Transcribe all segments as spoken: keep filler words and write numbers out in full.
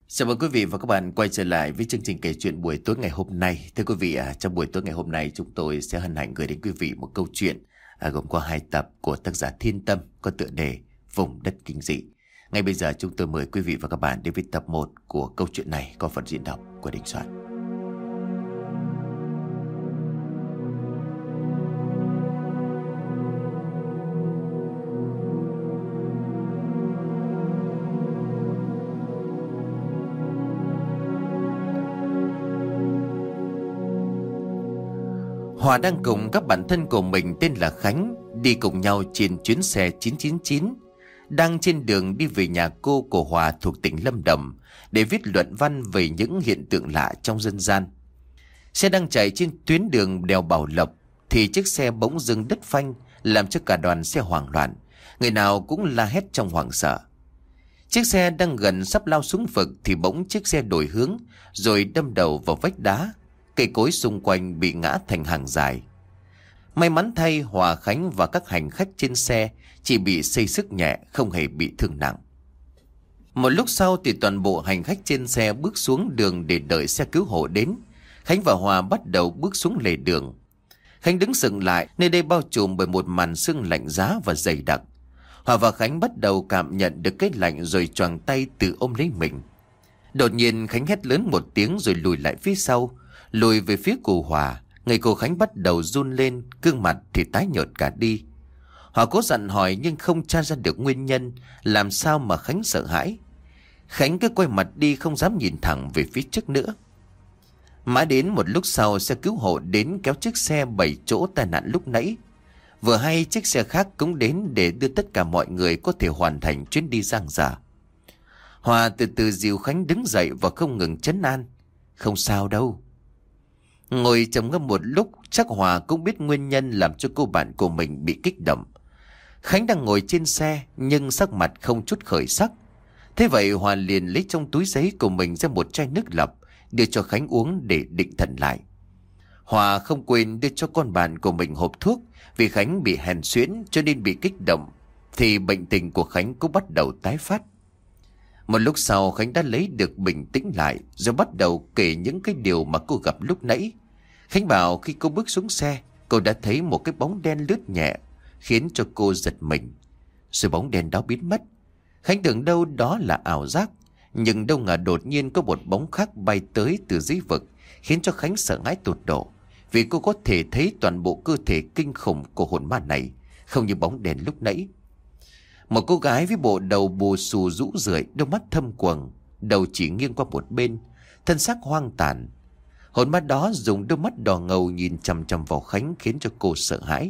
Chào mừng quý vị và các bạn quay trở lại với chương trình kể chuyện buổi tối ngày hôm nay. Thưa quý vị, à, trong buổi tối ngày hôm nay chúng tôi sẽ hân hạnh gửi đến quý vị một câu chuyện à, gồm có hai tập của tác giả Thiên Tâm có tựa đề Vùng Đất Kinh Dị. Ngay bây giờ chúng tôi mời quý vị và các bạn đến với tập một của câu chuyện này có phần diễn đọc của Đình Soạn. Hòa đang cùng các bạn thân của mình tên là Khánh đi cùng nhau trên chuyến xe chín chín chín, đang trên đường đi về nhà cô của Hòa thuộc tỉnh Lâm Đồng để viết luận văn về những hiện tượng lạ trong dân gian. Xe đang chạy trên tuyến đường đèo Bảo Lộc thì chiếc xe bỗng dưng đứt phanh, làm cho cả đoàn xe hoảng loạn, người nào cũng la hét trong hoảng sợ. Chiếc xe đang gần sắp lao xuống vực thì bỗng chiếc xe đổi hướng rồi đâm đầu vào vách đá. Cây cối xung quanh bị ngã thành hàng dài. May mắn thay, Hòa, Khánh và các hành khách trên xe chỉ bị xây xước nhẹ, không hề bị thương nặng. Một lúc sau thì toàn bộ hành khách trên xe bước xuống đường để đợi xe cứu hộ đến. Khánh và Hòa bắt đầu bước xuống lề đường. Khánh đứng sững lại, nơi đây bao trùm bởi một màn sương lạnh giá và dày đặc. Hòa và Khánh bắt đầu cảm nhận được cái lạnh rồi choàng tay tự ôm lấy mình. Đột nhiên Khánh hét lớn một tiếng rồi lùi lại phía sau, lùi về phía của Hòa. Người cô Khánh bắt đầu run lên, gương mặt thì tái nhợt cả đi. Hòa cố dặn hỏi nhưng không tra ra được nguyên nhân, làm sao mà Khánh sợ hãi. Khánh cứ quay mặt đi, không dám nhìn thẳng về phía trước nữa. Mãi đến một lúc sau, xe cứu hộ đến kéo chiếc xe bảy chỗ tai nạn lúc nãy. Vừa hay chiếc xe khác cũng đến để đưa tất cả mọi người có thể hoàn thành chuyến đi dang dở. Hòa từ từ dìu Khánh đứng dậy và không ngừng trấn an. Không sao đâu. Ngồi trầm ngâm một lúc, chắc Hòa cũng biết nguyên nhân làm cho cô bạn của mình bị kích động. Khánh đang ngồi trên xe nhưng sắc mặt không chút khởi sắc. Thế vậy Hòa liền lấy trong túi giấy của mình ra một chai nước lọc, đưa cho Khánh uống để định thần lại. Hòa không quên đưa cho con bạn của mình hộp thuốc, vì Khánh bị hèn suyễn cho nên bị kích động, thì bệnh tình của Khánh cũng bắt đầu tái phát. Một lúc sau Khánh đã lấy được bình tĩnh lại, rồi bắt đầu kể những cái điều mà cô gặp lúc nãy. Khánh bảo khi cô bước xuống xe, cô đã thấy một cái bóng đen lướt nhẹ, khiến cho cô giật mình. Rồi bóng đen đó biến mất. Khánh tưởng đâu đó là ảo giác, nhưng đâu ngờ đột nhiên có một bóng khác bay tới từ dưới vực, khiến cho Khánh sợ hãi tột độ, vì cô có thể thấy toàn bộ cơ thể kinh khủng của hồn ma này, không như bóng đèn lúc nãy. Một cô gái với bộ đầu bù xù rũ rượi, đôi mắt thâm quầng, đầu chỉ nghiêng qua một bên, thân xác hoang tàn. Hồn ma đó dùng đôi mắt đỏ ngầu nhìn chằm chằm vào Khánh, khiến cho cô sợ hãi.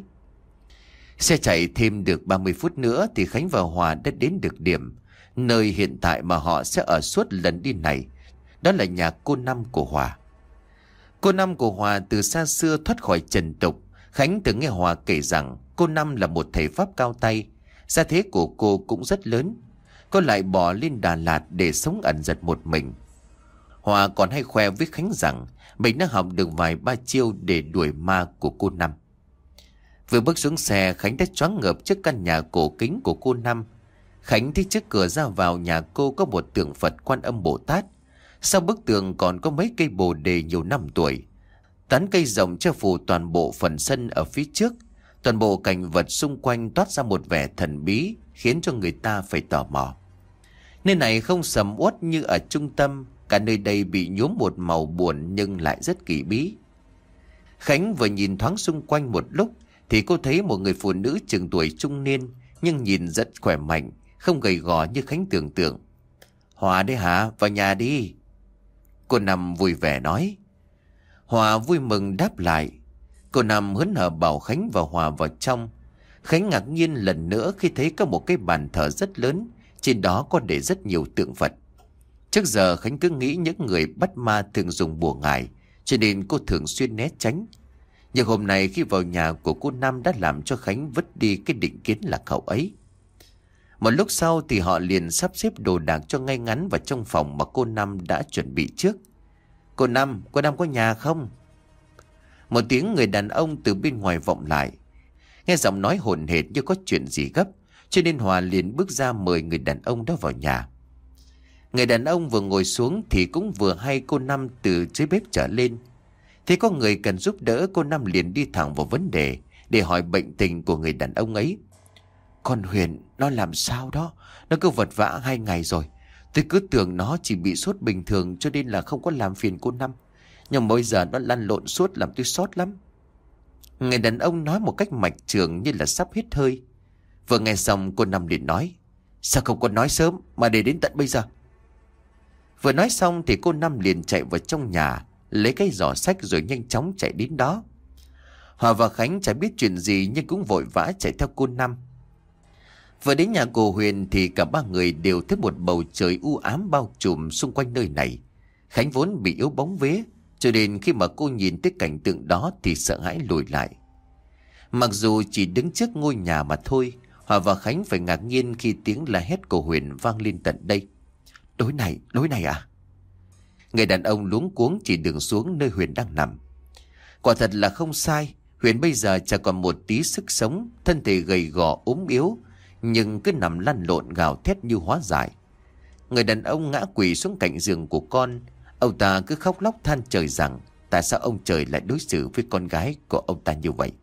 Xe chạy thêm được ba mươi phút nữa thì Khánh và Hòa đã đến được điểm, nơi hiện tại mà họ sẽ ở suốt lần đi này. Đó là nhà cô Năm của Hòa. Cô Năm của Hòa từ xa xưa thoát khỏi trần tục. Khánh từng nghe Hòa kể rằng cô Năm là một thầy pháp cao tay. Gia thế của cô cũng rất lớn. Cô lại bỏ lên Đà Lạt để sống ẩn dật một mình. Hòa còn hay khoe với Khánh rằng mình đã học được vài ba chiêu để đuổi ma của cô Năm. Vừa bước xuống xe, Khánh đã choáng ngợp trước căn nhà cổ kính của cô Năm. Khánh thấy trước cửa ra vào nhà cô có một tượng Phật Quan Âm Bồ Tát. Sau bức tượng còn có mấy cây bồ đề nhiều năm tuổi. Tán cây rộng che phủ toàn bộ phần sân ở phía trước. Toàn bộ cảnh vật xung quanh toát ra một vẻ thần bí, khiến cho người ta phải tò mò. Nơi này không sầm uất như ở trung tâm, cả nơi đây bị nhuốm một màu buồn nhưng lại rất kỳ bí. Khánh vừa nhìn thoáng xung quanh một lúc thì cô thấy một người phụ nữ chừng tuổi trung niên, nhưng nhìn rất khỏe mạnh, không gầy gò như Khánh tưởng tượng. Hòa đấy hả? Vào nhà đi. Cô Năm vui vẻ nói. Hòa vui mừng đáp lại. Cô Năm hớn hở bảo Khánh và Hòa vào trong. Khánh ngạc nhiên lần nữa khi thấy có một cái bàn thờ rất lớn, trên đó có để rất nhiều tượng Phật. Trước giờ Khánh cứ nghĩ những người bắt ma thường dùng bùa ngải, cho nên cô thường xuyên né tránh. Nhưng hôm nay khi vào nhà của cô Năm đã làm cho Khánh vứt đi cái định kiến lạc hậu ấy. Một lúc sau thì họ liền sắp xếp đồ đạc cho ngay ngắn vào trong phòng mà cô Năm đã chuẩn bị trước. Cô Năm, cô Năm có nhà không? Một tiếng người đàn ông từ bên ngoài vọng lại. Nghe giọng nói hồn hển như có chuyện gì gấp, cho nên Hòa liền bước ra mời người đàn ông đó vào nhà. Người đàn ông vừa ngồi xuống thì cũng vừa hay cô Năm từ dưới bếp trở lên. Thế có người cần giúp đỡ, cô Năm liền đi thẳng vào vấn đề để hỏi bệnh tình của người đàn ông ấy. Con Huyền nó làm sao đó, nó cứ vật vã hai ngày rồi. Tôi cứ tưởng nó chỉ bị sốt bình thường cho nên là không có làm phiền cô Năm. Nhưng bây giờ nó lăn lộn suốt làm tôi sốt lắm. Người đàn ông nói một cách mạch trường như là sắp hết hơi. Vừa nghe xong cô Năm liền nói: Sao không có nói sớm mà để đến tận bây giờ? Vừa nói xong thì cô Năm liền chạy vào trong nhà, lấy cái giỏ xách rồi nhanh chóng chạy đến đó. Hòa và Khánh chả biết chuyện gì nhưng cũng vội vã chạy theo cô Năm. Vừa đến nhà cô Huyền thì cả ba người đều thấy một bầu trời u ám bao trùm xung quanh nơi này. Khánh vốn bị yếu bóng vía, cho nên khi mà cô nhìn thấy cảnh tượng đó thì sợ hãi lùi lại. Mặc dù chỉ đứng trước ngôi nhà mà thôi, Hòa và Khánh phải ngạc nhiên khi tiếng la hét của Huyền vang lên tận đây. Lối này, lối này à? Người đàn ông luống cuống chỉ đường xuống nơi Huyền đang nằm. Quả thật là không sai, Huyền bây giờ chẳng còn một tí sức sống, thân thể gầy gò ốm yếu, nhưng cứ nằm lăn lộn gào thét như hóa dại. Người đàn ông ngã quỵ xuống cạnh giường của con. Ông ta cứ khóc lóc than trời rằng tại sao ông trời lại đối xử với con gái của ông ta như vậy.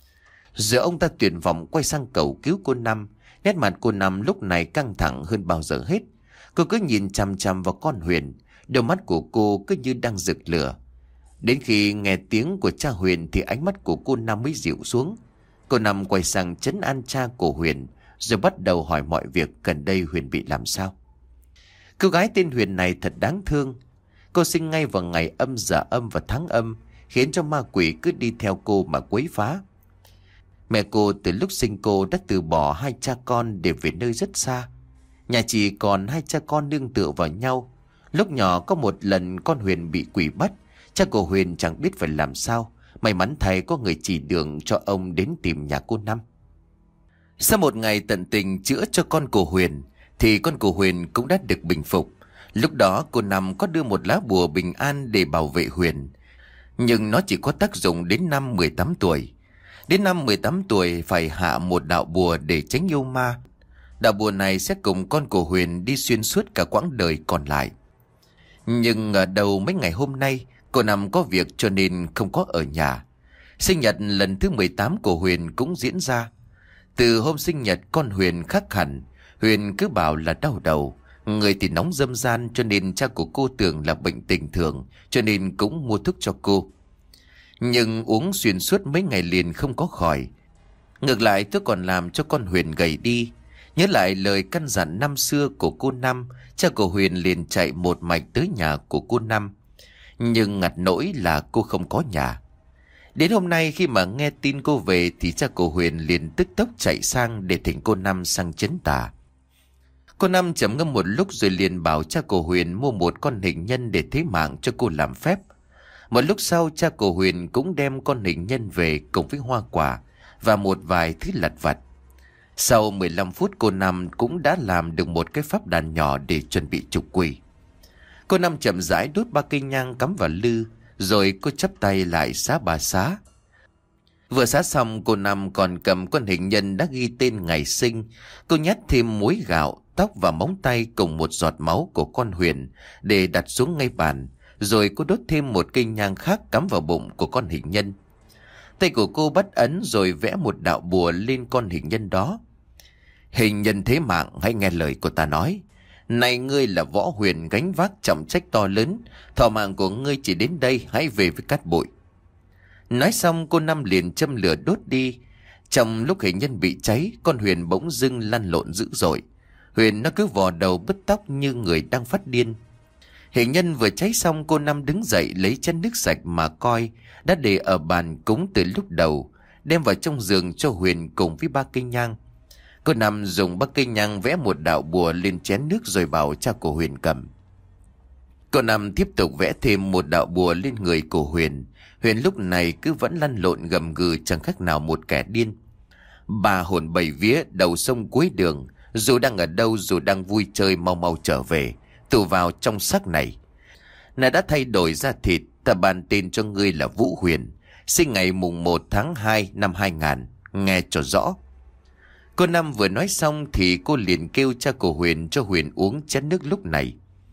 Giờ ông ta tuyệt vọng quay sang cầu cứu cô Năm. Nét mặt cô Năm lúc này căng thẳng hơn bao giờ hết. Cô cứ nhìn chằm chằm vào con Huyền, đôi mắt của cô cứ như đang rực lửa. Đến khi nghe tiếng của cha Huyền thì ánh mắt của cô Năm mới dịu xuống. Cô Năm quay sang trấn an cha của Huyền, rồi bắt đầu hỏi mọi việc gần đây Huyền bị làm sao. Cô gái tên Huyền này thật đáng thương. Cô sinh ngay vào ngày âm giờ âm và tháng âm, khiến cho ma quỷ cứ đi theo cô mà quấy phá. Mẹ cô từ lúc sinh cô đã từ bỏ hai cha con để về nơi rất xa. Nhà chỉ còn hai cha con nương tựa vào nhau. Lúc nhỏ có một lần con Huyền bị quỷ bắt. Cha của Huyền chẳng biết phải làm sao. May mắn thầy có người chỉ đường cho ông đến tìm nhà cô Năm. Sau một ngày tận tình chữa cho con của Huyền thì con của Huyền cũng đã được bình phục. Lúc đó cô Năm có đưa một lá bùa bình an để bảo vệ Huyền, nhưng nó chỉ có tác dụng đến năm mười tám tuổi. Đến năm mười tám tuổi phải hạ một đạo bùa để tránh yêu ma. Đạo bùa này sẽ cùng con của Huyền đi xuyên suốt cả quãng đời còn lại. Nhưng ở đầu mấy ngày hôm nay cô Năm có việc cho nên không có ở nhà. Sinh nhật lần thứ mười tám của Huyền cũng diễn ra. Từ hôm sinh nhật con Huyền khác hẳn. Huyền cứ bảo là đau đầu, người thì nóng dâm gian, cho nên cha của cô tưởng là bệnh tình thường, cho nên cũng mua thuốc cho cô. Nhưng uống xuyên suốt mấy ngày liền không có khỏi. Ngược lại tôi còn làm cho con Huyền gầy đi. Nhớ lại lời căn dặn năm xưa của cô Năm, cha của Huyền liền chạy một mạch tới nhà của cô Năm. Nhưng ngặt nỗi là cô không có nhà. Đến hôm nay khi mà nghe tin cô về thì cha của Huyền liền tức tốc chạy sang để thỉnh cô Năm sang trấn tà. Cô Năm trầm ngâm một lúc rồi liền bảo cha của Huyền mua một con hình nhân để thế mạng cho cô làm phép. Một lúc sau cha của Huyền cũng đem con hình nhân về cùng với hoa quả và một vài thứ lặt vặt. Sau mười lăm phút cô Năm cũng đã làm được một cái pháp đàn nhỏ để chuẩn bị trục quỷ. Cô Năm chậm rãi đốt ba cây nhang cắm vào lư, rồi cô chắp tay lại xá bà xá. Vừa xá xong cô Năm còn cầm con hình nhân đã ghi tên ngày sinh. Cô nhét thêm muối gạo, tóc và móng tay cùng một giọt máu của con Huyền để đặt xuống ngay bàn. Rồi cô đốt thêm một cây nhang khác cắm vào bụng của con hình nhân. Tay của cô bắt ấn rồi vẽ một đạo bùa lên con hình nhân đó. Hình nhân thế mạng, hãy nghe lời của ta nói. Này ngươi là Võ Huyền gánh vác trọng trách to lớn, thọ mạng của ngươi chỉ đến đây, hãy về với cát bụi. Nói xong cô Năm liền châm lửa đốt đi. Trong lúc hình nhân bị cháy, con Huyền bỗng dưng lăn lộn dữ dội. Huyền nó cứ vò đầu bứt tóc như người đang phát điên. Hình nhân vừa cháy xong cô Năm đứng dậy lấy chén nước sạch mà coi đã để ở bàn cúng từ lúc đầu, đem vào trong giường cho Huyền cùng với ba cây nhang. Cô Năm dùng ba cây nhang vẽ một đạo bùa lên chén nước rồi bảo cha của Huyền cầm. Cô Năm tiếp tục vẽ thêm một đạo bùa lên người của Huyền. Huyền lúc này cứ vẫn lăn lộn gầm gừ chẳng khác nào một kẻ điên. Bà hồn bảy vía đầu sông cuối đường, dù đang ở đâu dù đang vui chơi mau mau trở về, tụ vào trong xác này. Này đã thay đổi da thịt, ta bàn tên cho ngươi là Vũ Huyền, sinh ngày mùng một tháng hai năm hai nghìn, nghe cho rõ. Cô Năm vừa nói xong thì cô liền kêu cha của Huyền cho Huyền uống chén nước lúc này.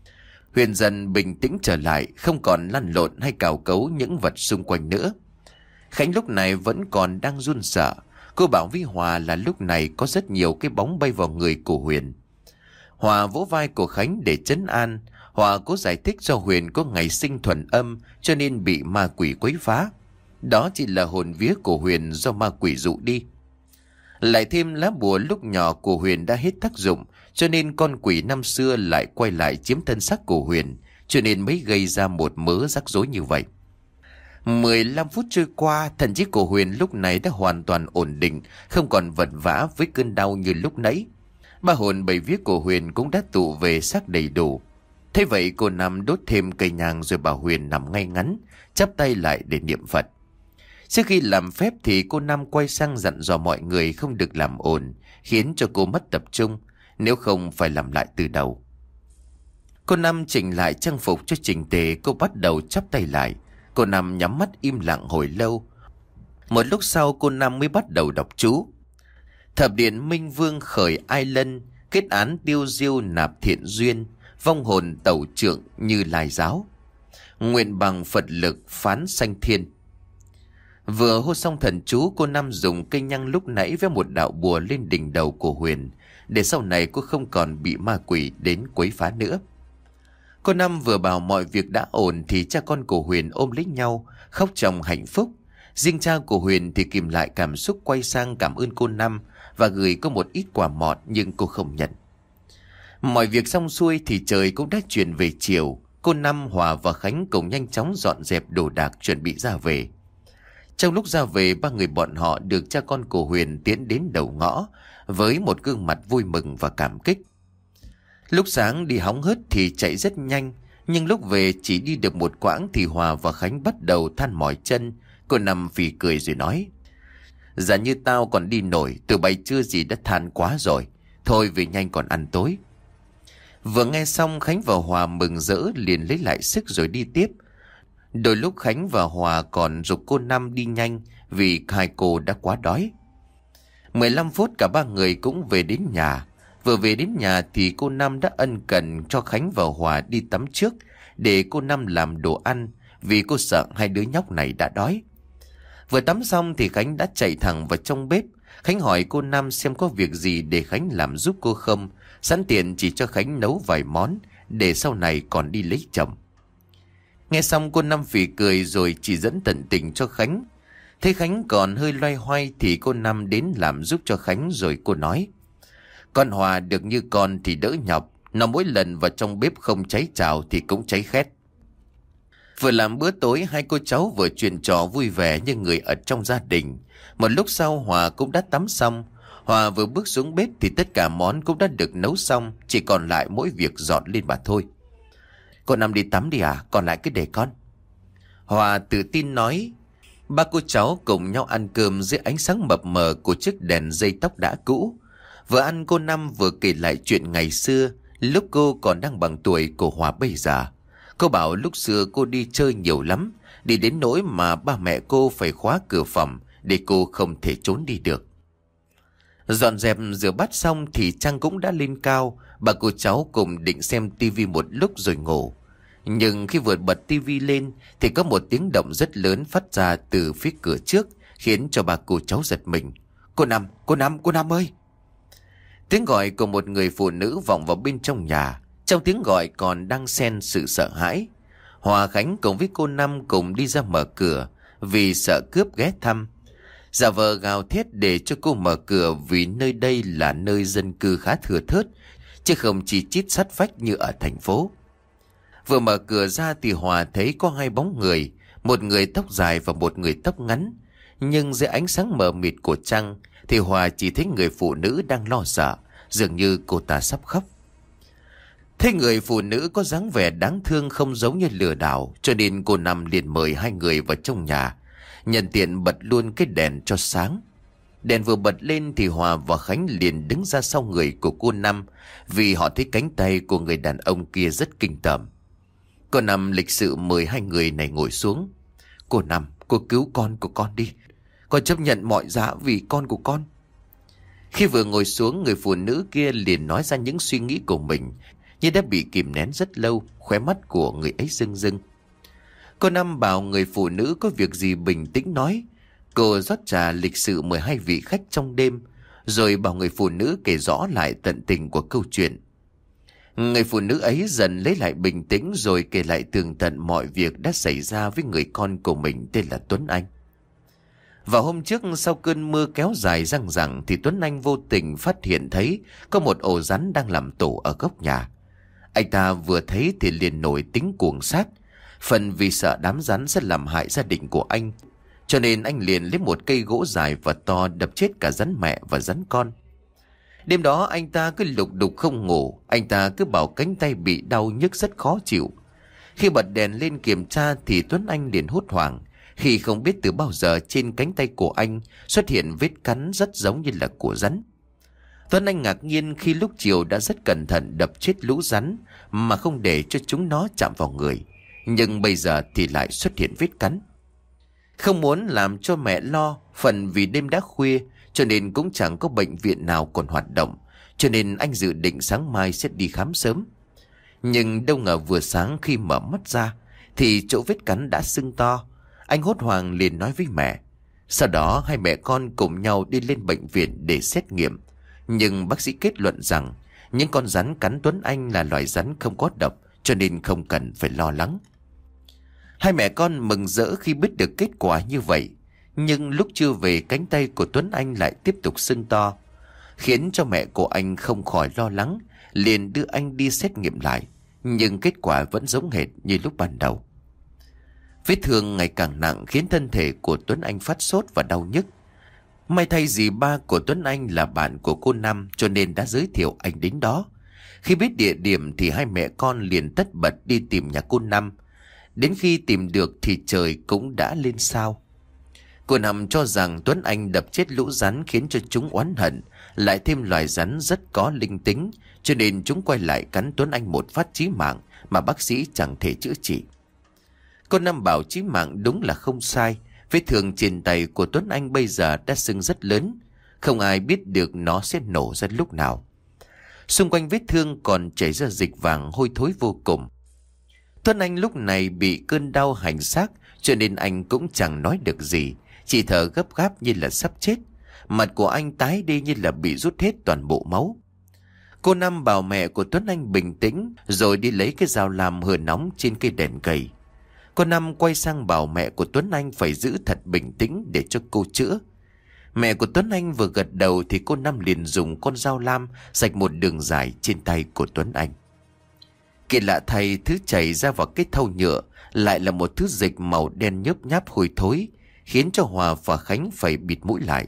Huyền dần bình tĩnh trở lại, không còn lăn lộn hay cào cấu những vật xung quanh nữa. Khánh lúc này vẫn còn đang run sợ. Cô bảo với Hòa là lúc này có rất nhiều cái bóng bay vào người của Huyền. Hòa vỗ vai của Khánh để trấn an. Hòa cố giải thích cho Huyền có ngày sinh thuần âm cho nên bị ma quỷ quấy phá. Đó chỉ là hồn vía của Huyền do ma quỷ dụ đi. Lại thêm lá bùa lúc nhỏ của Huyền đã hết tác dụng, cho nên con quỷ năm xưa lại quay lại chiếm thân xác của Huyền, cho nên mới gây ra một mớ rắc rối như vậy. mười lăm phút trôi qua, thần trí của Huyền lúc này đã hoàn toàn ổn định, không còn vật vã với cơn đau như lúc nãy. Ba hồn bảy vía của Huyền cũng đã tụ về xác đầy đủ. Thế vậy cô Năm đốt thêm cây nhang rồi bảo Huyền nằm ngay ngắn, chắp tay lại để niệm Phật. Trước khi làm phép thì cô Năm quay sang dặn dò mọi người không được làm ồn, khiến cho cô mất tập trung, nếu không phải làm lại từ đầu. Cô Năm chỉnh lại trang phục cho chỉnh tề, cô bắt đầu chắp tay lại. Cô Năm nhắm mắt im lặng hồi lâu. Một lúc sau cô Năm mới bắt đầu đọc chú. Thập điện Minh Vương khởi ai lân, kết án tiêu diêu nạp thiện duyên, vong hồn tẩu trượng như lai giáo. Nguyện bằng Phật lực phán sanh thiên. Vừa hô xong thần chú, cô Năm dùng cây nhang lúc nãy với một đạo bùa lên đỉnh đầu của Huyền, để sau này cô không còn bị ma quỷ đến quấy phá nữa. Cô Năm vừa bảo mọi việc đã ổn thì cha con của Huyền ôm lấy nhau, khóc trong hạnh phúc. Riêng cha của Huyền thì kìm lại cảm xúc, quay sang cảm ơn cô Năm và gửi cô một ít quà mọt, nhưng cô không nhận. Mọi việc xong xuôi thì trời cũng đã chuyển về chiều. Cô Năm, Hòa và Khánh cùng nhanh chóng dọn dẹp đồ đạc chuẩn bị ra về. Trong lúc ra về, ba người bọn họ được cha con của Huyền tiến đến đầu ngõ với một gương mặt vui mừng và cảm kích. Lúc sáng đi hóng hớt thì chạy rất nhanh, nhưng lúc về chỉ đi được một quãng thì Hòa và Khánh bắt đầu than mỏi chân. Cô Năm phì cười rồi nói: "Dạ như tao còn đi nổi, tụi bay chưa gì đã than quá rồi. Thôi về nhanh còn ăn tối." Vừa nghe xong, Khánh và Hòa mừng rỡ liền lấy lại sức rồi đi tiếp. Đôi lúc Khánh và Hòa còn giục cô Năm đi nhanh vì hai cô đã quá đói. mười lăm phút cả ba người cũng về đến nhà. Vừa về đến nhà thì cô Năm đã ân cần cho Khánh và Hòa đi tắm trước để cô Năm làm đồ ăn, vì cô sợ hai đứa nhóc này đã đói. Vừa tắm xong thì Khánh đã chạy thẳng vào trong bếp. Khánh hỏi cô Năm xem có việc gì để Khánh làm giúp cô không, sẵn tiện chỉ cho Khánh nấu vài món để sau này còn đi lấy chồng. Nghe xong cô Năm phì cười rồi chỉ dẫn tận tình cho Khánh. Thấy Khánh còn hơi loay hoay thì cô Năm đến làm giúp cho Khánh rồi cô nói: "Con Hòa được như con thì đỡ nhọc, nó mỗi lần vào trong bếp không cháy chảo thì cũng cháy khét." Vừa làm bữa tối, hai cô cháu vừa chuyện trò vui vẻ như người ở trong gia đình. Một lúc sau Hòa cũng đã tắm xong. Hòa vừa bước xuống bếp thì tất cả món cũng đã được nấu xong, chỉ còn lại mỗi việc dọn lên mà thôi. "Cô Năm đi tắm đi à, còn lại cứ để con." Hòa tự tin nói. Ba cô cháu cùng nhau ăn cơm dưới ánh sáng mập mờ của chiếc đèn dây tóc đã cũ. Vừa ăn cô Năm vừa kể lại chuyện ngày xưa, lúc cô còn đang bằng tuổi của Hòa bây giờ. Cô bảo lúc xưa cô đi chơi nhiều lắm, đi đến nỗi mà ba mẹ cô phải khóa cửa phòng để cô không thể trốn đi được. Dọn dẹp rửa bát xong thì trăng cũng đã lên cao. Ba cô cháu cùng định xem tivi một lúc rồi ngủ. Nhưng khi vừa bật tivi lên thì có một tiếng động rất lớn phát ra từ phía cửa trước, khiến cho ba cô cháu giật mình. "Cô Năm, cô Năm, cô Năm ơi!" Tiếng gọi của một người phụ nữ vọng vào bên trong nhà. Trong tiếng gọi còn đang xen sự sợ hãi. Hòa, Khánh cùng với cô Năm cùng đi ra mở cửa vì sợ cướp ghé thăm. Giả vờ gào thét để cho cô mở cửa vì nơi đây là nơi dân cư khá thưa thớt, chứ không chỉ chít sát vách như ở thành phố. Vừa mở cửa ra thì Hòa thấy có hai bóng người, một người tóc dài và một người tóc ngắn. Nhưng dưới ánh sáng mờ mịt của trăng thì Hòa chỉ thấy người phụ nữ đang lo sợ, dường như cô ta sắp khóc. Thấy người phụ nữ có dáng vẻ đáng thương không giống như lừa đảo, cho nên cô Năm liền mời hai người vào trong nhà, nhân tiện bật luôn cái đèn cho sáng. Đèn vừa bật lên thì Hòa và Khánh liền đứng ra sau người của cô Năm, vì họ thấy cánh tay của người đàn ông kia rất kinh tởm. Cô Năm lịch sự mời hai người này ngồi xuống. "Cô Năm, cô cứu con của con đi. Con chấp nhận mọi giá vì con của con." Khi vừa ngồi xuống, người phụ nữ kia liền nói ra những suy nghĩ của mình, như đã bị kìm nén rất lâu, khóe mắt của người ấy rưng rưng. Cô Năm bảo người phụ nữ có việc gì bình tĩnh nói. Cô rót trà lịch sự mời hai vị khách trong đêm, rồi bảo người phụ nữ kể rõ lại tận tình của câu chuyện. Người phụ nữ ấy dần lấy lại bình tĩnh rồi kể lại tường tận mọi việc đã xảy ra với người con của mình tên là Tuấn Anh. Vào hôm trước sau cơn mưa kéo dài răng rẳng thì Tuấn Anh vô tình phát hiện thấy có một ổ rắn đang làm tổ ở góc nhà. Anh ta vừa thấy thì liền nổi tính cuồng sát. Phần vì sợ đám rắn sẽ làm hại gia đình của anh, cho nên anh liền lấy một cây gỗ dài và to đập chết cả rắn mẹ và rắn con. Đêm đó anh ta cứ lục đục không ngủ. Anh ta cứ bảo cánh tay bị đau nhức rất khó chịu. Khi bật đèn lên kiểm tra thì Tuấn Anh liền hốt hoảng khi không biết từ bao giờ trên cánh tay của anh xuất hiện vết cắn rất giống như là của rắn. Tuấn Anh ngạc nhiên khi lúc chiều đã rất cẩn thận đập chết lũ rắn mà không để cho chúng nó chạm vào người, nhưng bây giờ thì lại xuất hiện vết cắn. Không muốn làm cho mẹ lo, phần vì đêm đã khuya cho nên cũng chẳng có bệnh viện nào còn hoạt động, cho nên anh dự định sáng mai sẽ đi khám sớm. Nhưng đâu ngờ vừa sáng khi mở mắt ra thì chỗ vết cắn đã sưng to. Anh hốt hoảng liền nói với mẹ. Sau đó hai mẹ con cùng nhau đi lên bệnh viện để xét nghiệm. Nhưng bác sĩ kết luận rằng những con rắn cắn Tuấn Anh là loài rắn không có độc, cho nên không cần phải lo lắng. Hai mẹ con mừng rỡ khi biết được kết quả như vậy. Nhưng lúc chưa về, cánh tay của Tuấn Anh lại tiếp tục sưng to, khiến cho mẹ của anh không khỏi lo lắng, liền đưa anh đi xét nghiệm lại. Nhưng kết quả vẫn giống hệt như lúc ban đầu. Vết thương ngày càng nặng khiến thân thể của Tuấn Anh phát sốt và đau nhức. May thay dì ba của Tuấn Anh là bạn của cô Năm, cho nên đã giới thiệu anh đến đó. Khi biết địa điểm thì hai mẹ con liền tất bật đi tìm nhà cô Năm. Đến khi tìm được thì trời cũng đã lên sao. Cô Năm cho rằng Tuấn Anh đập chết lũ rắn khiến cho chúng oán hận, lại thêm loài rắn rất có linh tính, cho nên chúng quay lại cắn Tuấn Anh một phát chí mạng mà bác sĩ chẳng thể chữa trị. Cô Năm bảo chí mạng đúng là không sai. Vết thương trên tay của Tuấn Anh bây giờ đã sưng rất lớn, không ai biết được nó sẽ nổ ra lúc nào. Xung quanh vết thương còn chảy ra dịch vàng hôi thối vô cùng. Tuấn Anh lúc này bị cơn đau hành xác, cho nên anh cũng chẳng nói được gì, chỉ thở gấp gáp như là sắp chết. Mặt của anh tái đi như là bị rút hết toàn bộ máu. Cô Năm bảo mẹ của Tuấn Anh bình tĩnh rồi đi lấy cái dao lam hửa nóng trên cây đèn cầy. Cô Năm quay sang bảo mẹ của Tuấn Anh phải giữ thật bình tĩnh để cho cô chữa. Mẹ của Tuấn Anh vừa gật đầu thì cô Năm liền dùng con dao lam rạch một đường dài trên tay của Tuấn Anh. Kỳ lạ thay, thứ chảy ra vào cái thau nhựa lại là một thứ dịch màu đen nhớp nháp hôi thối, khiến cho Hòa và Khánh phải bịt mũi lại.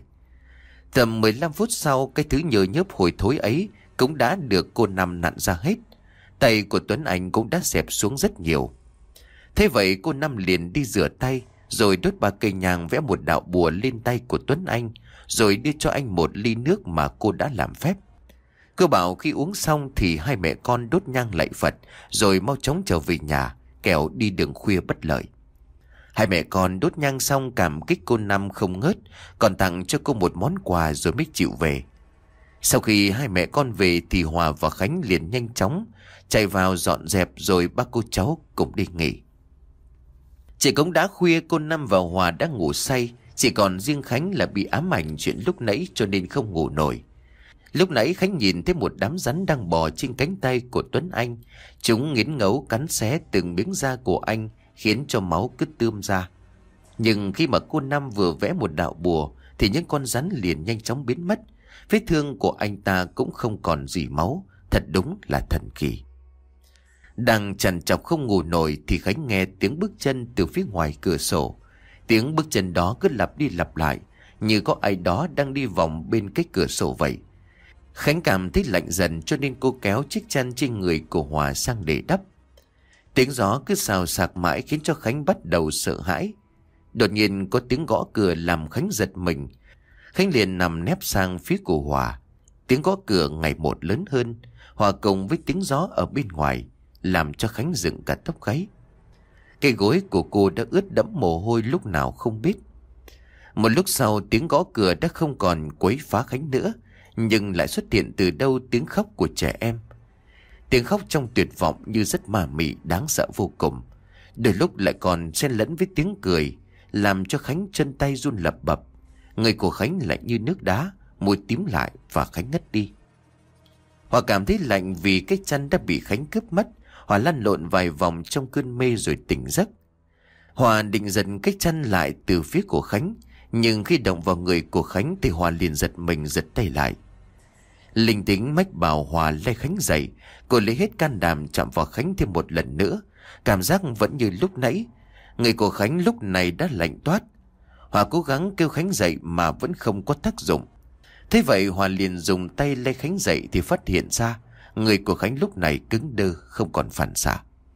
Tầm mười lăm phút sau, cái thứ nhựa nhớp hôi thối ấy cũng đã được cô Năm nặn ra hết. Tay của Tuấn Anh cũng đã xẹp xuống rất nhiều. Thế vậy cô Năm liền đi rửa tay, rồi đốt ba cây nhang vẽ một đạo bùa lên tay của Tuấn Anh, rồi đưa cho anh một ly nước mà cô đã làm phép. Cô bảo khi uống xong thì hai mẹ con đốt nhang lạy Phật, rồi mau chóng trở về nhà, kẻo đi đường khuya bất lợi. Hai mẹ con đốt nhang xong cảm kích cô Năm không ngớt, còn tặng cho cô một món quà rồi mới chịu về. Sau khi hai mẹ con về thì Hòa và Khánh liền nhanh chóng chạy vào dọn dẹp, rồi ba cô cháu cùng đi nghỉ. Chỉ cũng đã khuya, cô Năm và Hòa đã ngủ say, chỉ còn riêng Khánh là bị ám ảnh chuyện lúc nãy cho nên không ngủ nổi. Lúc nãy Khánh nhìn thấy một đám rắn đang bò trên cánh tay của Tuấn Anh. Chúng nghiến ngấu cắn xé từng miếng da của anh, khiến cho máu cứ tươm ra. Nhưng khi mà cô Năm vừa vẽ một đạo bùa thì những con rắn liền nhanh chóng biến mất. Vết thương của anh ta cũng không còn gì máu. Thật đúng là thần kỳ. Đang trằn trọc không ngủ nổi thì Khánh nghe tiếng bước chân từ phía ngoài cửa sổ. Tiếng bước chân đó cứ lặp đi lặp lại, như có ai đó đang đi vòng bên cái cửa sổ vậy. Khánh cảm thấy lạnh dần, cho nên cô kéo chiếc chăn trên người của Hòa sang để đắp. Tiếng gió cứ xào xạc mãi khiến cho Khánh bắt đầu sợ hãi. Đột nhiên có tiếng gõ cửa làm Khánh giật mình. Khánh liền nằm nép sang phía của Hòa. Tiếng gõ cửa ngày một lớn hơn, hòa cùng với tiếng gió ở bên ngoài, làm cho Khánh dựng cả tóc gáy. Cái gối của cô đã ướt đẫm mồ hôi lúc nào không biết. Một lúc sau, tiếng gõ cửa đã không còn quấy phá Khánh nữa, nhưng lại xuất hiện từ đâu tiếng khóc của trẻ em. Tiếng khóc trong tuyệt vọng như rất ma mị, đáng sợ vô cùng. Đôi lúc lại còn xen lẫn với tiếng cười, làm cho Khánh chân tay run lập bập. Người của Khánh lạnh như nước đá, môi tím lại và Khánh ngất đi. Hòa cảm thấy lạnh vì cái chăn đã bị Khánh cướp mất. Hòa lăn lộn vài vòng trong cơn mê rồi tỉnh giấc. Hòa định giật cái chăn lại từ phía của Khánh, nhưng khi động vào người của Khánh thì Hòa liền giật mình giật tay lại. Linh tính mách bảo Hòa lay Khánh dậy. Cô lấy hết can đảm chạm vào Khánh thêm một lần nữa. Cảm giác vẫn như lúc nãy. Người của Khánh lúc này đã lạnh toát. Hòa cố gắng kêu Khánh dậy mà vẫn không có tác dụng. Thế vậy Hòa liền dùng tay lay Khánh dậy thì phát hiện ra người của Khánh lúc này cứng đơ, không còn phản xạ.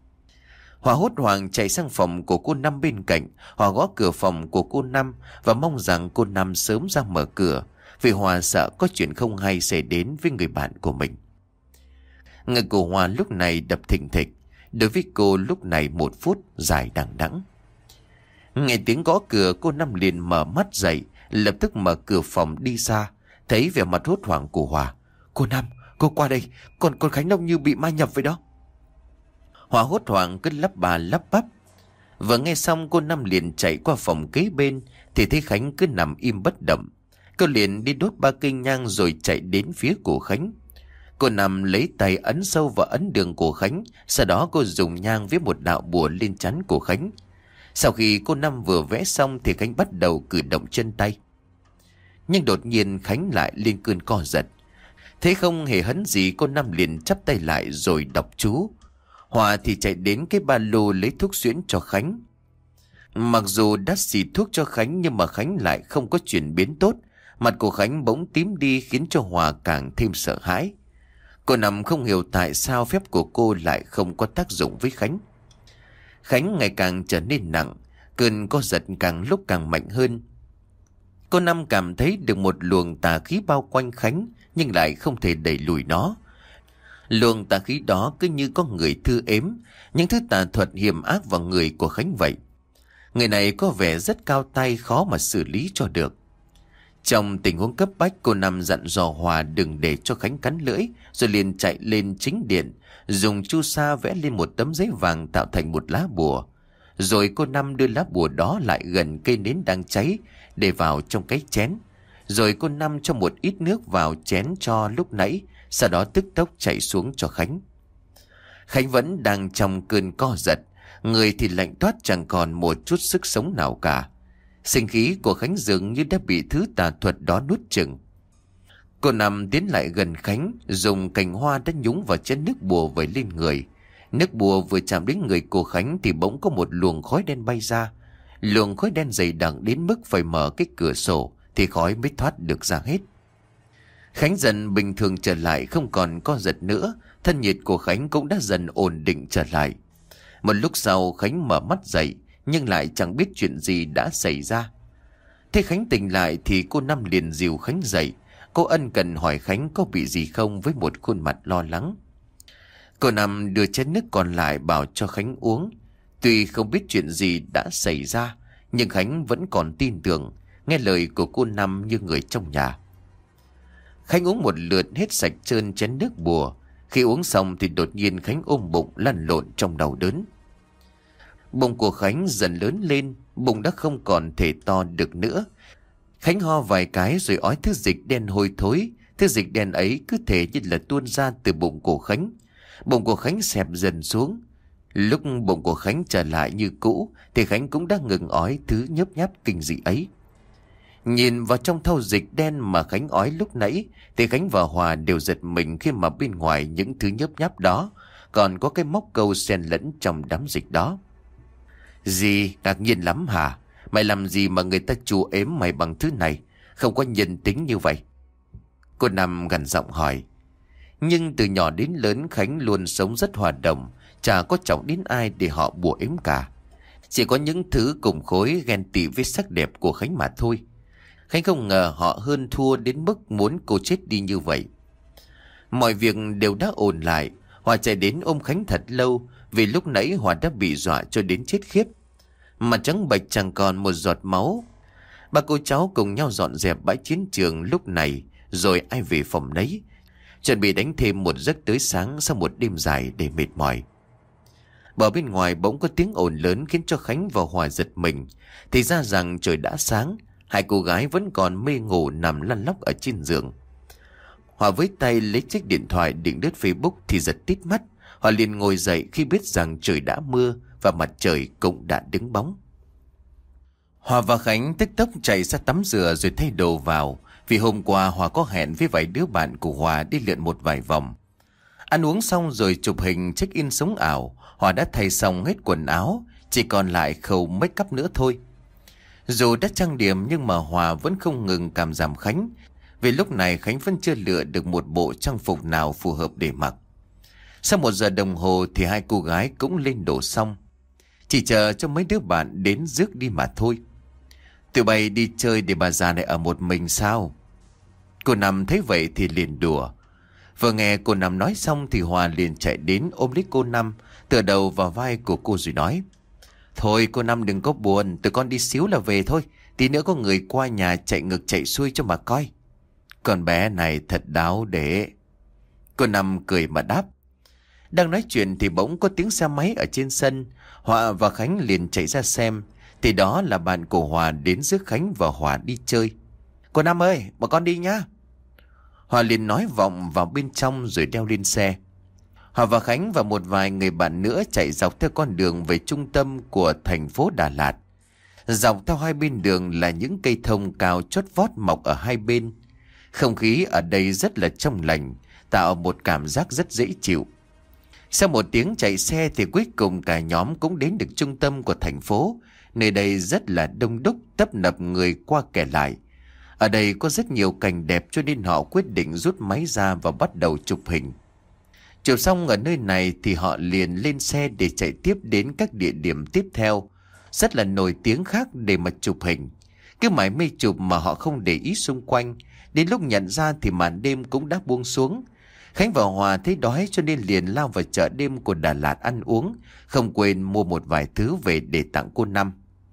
Hòa hốt hoảng chạy sang phòng của cô Năm bên cạnh. Hòa gõ cửa phòng của cô Năm và mong rằng cô Năm sớm ra mở cửa, vì Hòa sợ có chuyện không hay xảy đến với người bạn của mình. Người của Hòa lúc này đập thình thịch. Đối với cô lúc này một phút dài đằng đẵng. Nghe tiếng gõ cửa, cô Năm liền mở mắt dậy, lập tức mở cửa phòng đi ra. Thấy vẻ mặt hốt hoảng của Hòa. Cô Năm, cô qua đây, còn con Khánh Đông như bị ma nhập vậy đó. Hòa hốt hoảng cứ lắp bà lắp bắp. Vừa nghe xong cô Năm liền chạy qua phòng kế bên thì thấy Khánh cứ nằm im bất động. Cô liền đi đốt ba cây nhang rồi chạy đến phía của Khánh. Cô Năm lấy tay ấn sâu vào ấn đường của Khánh. Sau đó cô dùng nhang viết một đạo bùa lên trán của Khánh. Sau khi cô Năm vừa vẽ xong thì Khánh bắt đầu cử động chân tay. Nhưng đột nhiên Khánh lại lên cơn co giật. Thế không hề hấn gì, cô Năm liền chắp tay lại rồi đọc chú. Hòa thì chạy đến cái ba lô lấy thuốc xuyễn cho Khánh. Mặc dù đã xịt thuốc cho Khánh nhưng mà Khánh lại không có chuyển biến tốt. Mặt của Khánh bỗng tím đi khiến cho Hòa càng thêm sợ hãi. Cô Năm không hiểu tại sao phép của cô lại không có tác dụng với Khánh. Khánh ngày càng trở nên nặng, cơn co giật càng lúc càng mạnh hơn. Cô Năm cảm thấy được một luồng tà khí bao quanh Khánh nhưng lại không thể đẩy lùi nó. Luồng tà khí đó cứ như có người thư ếm những thứ tà thuật hiểm ác vào người của Khánh vậy. Người này có vẻ rất cao tay, khó mà xử lý cho được. Trong tình huống cấp bách, cô Năm dặn dò Hòa đừng để cho Khánh cắn lưỡi, rồi liền chạy lên chính điện, dùng chu sa vẽ lên một tấm giấy vàng tạo thành một lá bùa. Rồi cô Năm đưa lá bùa đó lại gần cây nến đang cháy để vào trong cái chén. Rồi cô Năm cho một ít nước vào chén cho lúc nãy, sau đó tức tốc chạy xuống cho Khánh. Khánh vẫn đang trong cơn co giật, người thì lạnh toát, chẳng còn một chút sức sống nào cả. Sinh khí của Khánh dường như đã bị thứ tà thuật đó nuốt chửng. Cô Năm tiến lại gần Khánh, dùng cành hoa đã nhúng vào chén nước bùa vẩy lên người. Nước bùa vừa chạm đến người của Khánh thì bỗng có một luồng khói đen bay ra. Luồng khói đen dày đặc đến mức phải mở cái cửa sổ thì khói mới thoát được ra hết. Khánh dần bình thường trở lại, không còn co giật nữa. Thân nhiệt của Khánh cũng đã dần ổn định trở lại. Một lúc sau Khánh mở mắt dậy, nhưng lại chẳng biết chuyện gì đã xảy ra. Thế Khánh tỉnh lại thì cô Năm liền dìu Khánh dậy. Cô ân cần hỏi Khánh có bị gì không với một khuôn mặt lo lắng. Cô Năm đưa chén nước còn lại bảo cho Khánh uống. Tuy không biết chuyện gì đã xảy ra, nhưng Khánh vẫn còn tin tưởng, nghe lời của cô Năm như người trong nhà. Khánh uống một lượt hết sạch trơn chén nước bùa. Khi uống xong thì đột nhiên Khánh ôm bụng lăn lộn trong đau đớn. Bụng của Khánh dần lớn lên, bụng đã không còn thể to được nữa. Khánh ho vài cái rồi ói thứ dịch đen hôi thối. Thứ dịch đen ấy cứ thể như là tuôn ra từ bụng của Khánh. Bụng của Khánh xẹp dần xuống. Lúc bụng của Khánh trở lại như cũ thì Khánh cũng đã ngừng ói thứ nhớp nháp kinh dị ấy. Nhìn vào trong thau dịch đen mà Khánh ói lúc nãy thì Khánh và Hòa đều giật mình khi mà bên ngoài những thứ nhớp nháp đó còn có cái móc câu xen lẫn trong đám dịch đó. Gì ngạc nhiên lắm hả? Mày làm gì mà người ta chu ếm mày bằng thứ này? Không có nhân tính như vậy. Cô Năm gằn giọng hỏi. Nhưng từ nhỏ đến lớn Khánh luôn sống rất hòa đồng, chả có trọng đến ai để họ bủa ếm cả. Chỉ có những thứ cùng khối ghen tị với sắc đẹp của Khánh mà thôi. Khánh không ngờ họ hơn thua đến mức muốn cô chết đi như vậy. Mọi việc đều đã ổn lại. Hòa chạy đến ôm Khánh thật lâu, vì lúc nãy Hòa đã bị dọa cho đến chết khiếp. Mặt trắng bệch chẳng còn một giọt máu. Ba cô cháu cùng nhau dọn dẹp bãi chiến trường lúc này, rồi ai về phòng nấy. chuẩn bị đánh thêm một giấc tới sáng sau một đêm dài để mệt mỏi. Ở bên ngoài bỗng có tiếng ồn lớn khiến cho Khánh và Hòa giật mình. Thì ra rằng trời đã sáng, hai cô gái vẫn còn mê ngủ nằm lăn lóc ở trên giường. Hòa với tay lấy chiếc điện thoại định lướt Facebook thì giật tít mắt. Hòa liền ngồi dậy khi biết rằng trời đã mưa và mặt trời cũng đã đứng bóng. Hòa và Khánh tức tốc chạy ra tắm rửa rồi thay đồ vào. Vì hôm qua Hòa có hẹn với vài đứa bạn của Hòa đi lượn một vài vòng. Ăn uống xong rồi chụp hình check-in sống ảo. Hòa đã thay xong hết quần áo, chỉ còn lại khâu make up nữa thôi. Dù đã trang điểm nhưng mà Hòa vẫn không ngừng cảm giảm Khánh. Vì lúc này Khánh vẫn chưa lựa được một bộ trang phục nào phù hợp để mặc. Sau một giờ đồng hồ thì hai cô gái cũng lên đồ xong. Chỉ chờ cho mấy đứa bạn đến rước đi mà thôi. Tụi bay đi chơi để bà già này ở một mình sao? Cô Năm thấy vậy thì liền đùa. Vừa nghe cô Năm nói xong thì Hòa liền chạy đến ôm lấy cô Năm, tựa đầu vào vai của cô rồi nói: Thôi cô Năm đừng có buồn, tụi con đi xíu là về thôi. Tí nữa có người qua nhà chạy ngược chạy xuôi cho mà coi. Con bé này thật đáo để. Cô Năm cười mà đáp. Đang nói chuyện thì bỗng có tiếng xe máy ở trên sân. Hòa và Khánh liền chạy ra xem. Thì đó là bạn của Hòa đến rước Khánh và Hòa đi chơi. Cô Năm ơi, bọn con đi nhá. Hòa liền nói vọng vào bên trong rồi đeo lên xe. Hòa và Khánh và một vài người bạn nữa chạy dọc theo con đường về trung tâm của thành phố Đà Lạt. Dọc theo hai bên đường là những cây thông cao chót vót mọc ở hai bên. Không khí ở đây rất là trong lành, tạo một cảm giác rất dễ chịu. Sau một tiếng chạy xe thì cuối cùng cả nhóm cũng đến được trung tâm của thành phố. Nơi đây rất là đông đúc, tấp nập người qua kẻ lại. Ở đây có rất nhiều cảnh đẹp cho nên họ quyết định rút máy ra và bắt đầu chụp hình. Chụp xong ở nơi này thì họ liền lên xe để chạy tiếp đến các địa điểm tiếp theo, rất là nổi tiếng khác để mà chụp hình. Cứ mãi mê chụp mà họ không để ý xung quanh. Đến lúc nhận ra thì màn đêm cũng đã buông xuống. Khánh và Hòa thấy đói cho nên liền lao vào chợ đêm của Đà Lạt ăn uống, không quên mua một vài thứ về để tặng cô Năm.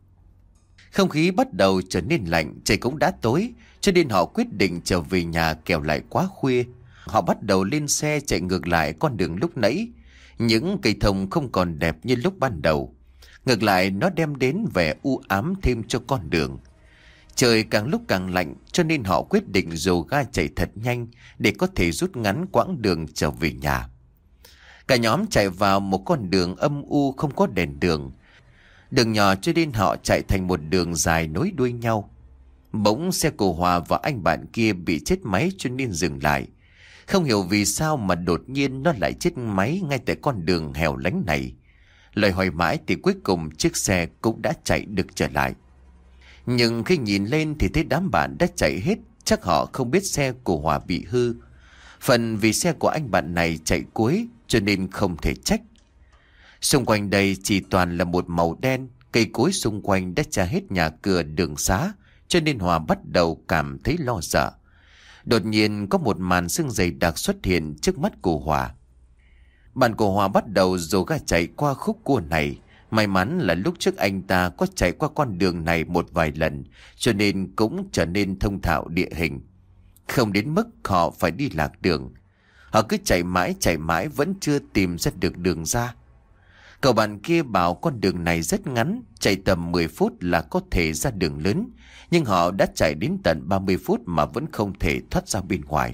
Không khí bắt đầu trở nên lạnh, trời cũng đã tối, cho nên họ quyết định trở về nhà kẻo lại quá khuya. Họ bắt đầu lên xe chạy ngược lại con đường lúc nãy. Những cây thông không còn đẹp như lúc ban đầu. Ngược lại nó đem đến vẻ u ám thêm cho con đường. Trời càng lúc càng lạnh cho nên họ quyết định dồ ga chạy thật nhanh để có thể rút ngắn quãng đường trở về nhà. Cả nhóm chạy vào một con đường âm u không có đèn đường. Đường nhỏ cho nên họ chạy thành một đường dài nối đuôi nhau. Bỗng xe của Hòa và anh bạn kia bị chết máy cho nên dừng lại. Không hiểu vì sao mà đột nhiên nó lại chết máy ngay tại con đường hẻo lánh này. Lời hỏi mãi thì cuối cùng chiếc xe cũng đã chạy được trở lại. Nhưng khi nhìn lên thì thấy đám bạn đã chạy hết, chắc họ không biết xe của Hòa bị hư. Phần vì xe của anh bạn này chạy cuối cho nên không thể trách. Xung quanh đây chỉ toàn là một màu đen, cây cối xung quanh đã trả hết nhà cửa đường xá, cho nên Hòa bắt đầu cảm thấy lo sợ. Đột nhiên có một màn sương dày đặc xuất hiện trước mắt của Hòa. Bạn của Hòa bắt đầu dồ ga chạy qua khúc cua này. May mắn là lúc trước anh ta có chạy qua con đường này một vài lần, cho nên cũng trở nên thông thạo địa hình. Không đến mức họ phải đi lạc đường. Họ cứ chạy mãi chạy mãi vẫn chưa tìm ra được đường ra. Cậu bạn kia bảo con đường này rất ngắn, chạy tầm mười phút là có thể ra đường lớn. Nhưng họ đã chạy đến tận ba mươi phút mà vẫn không thể thoát ra bên ngoài.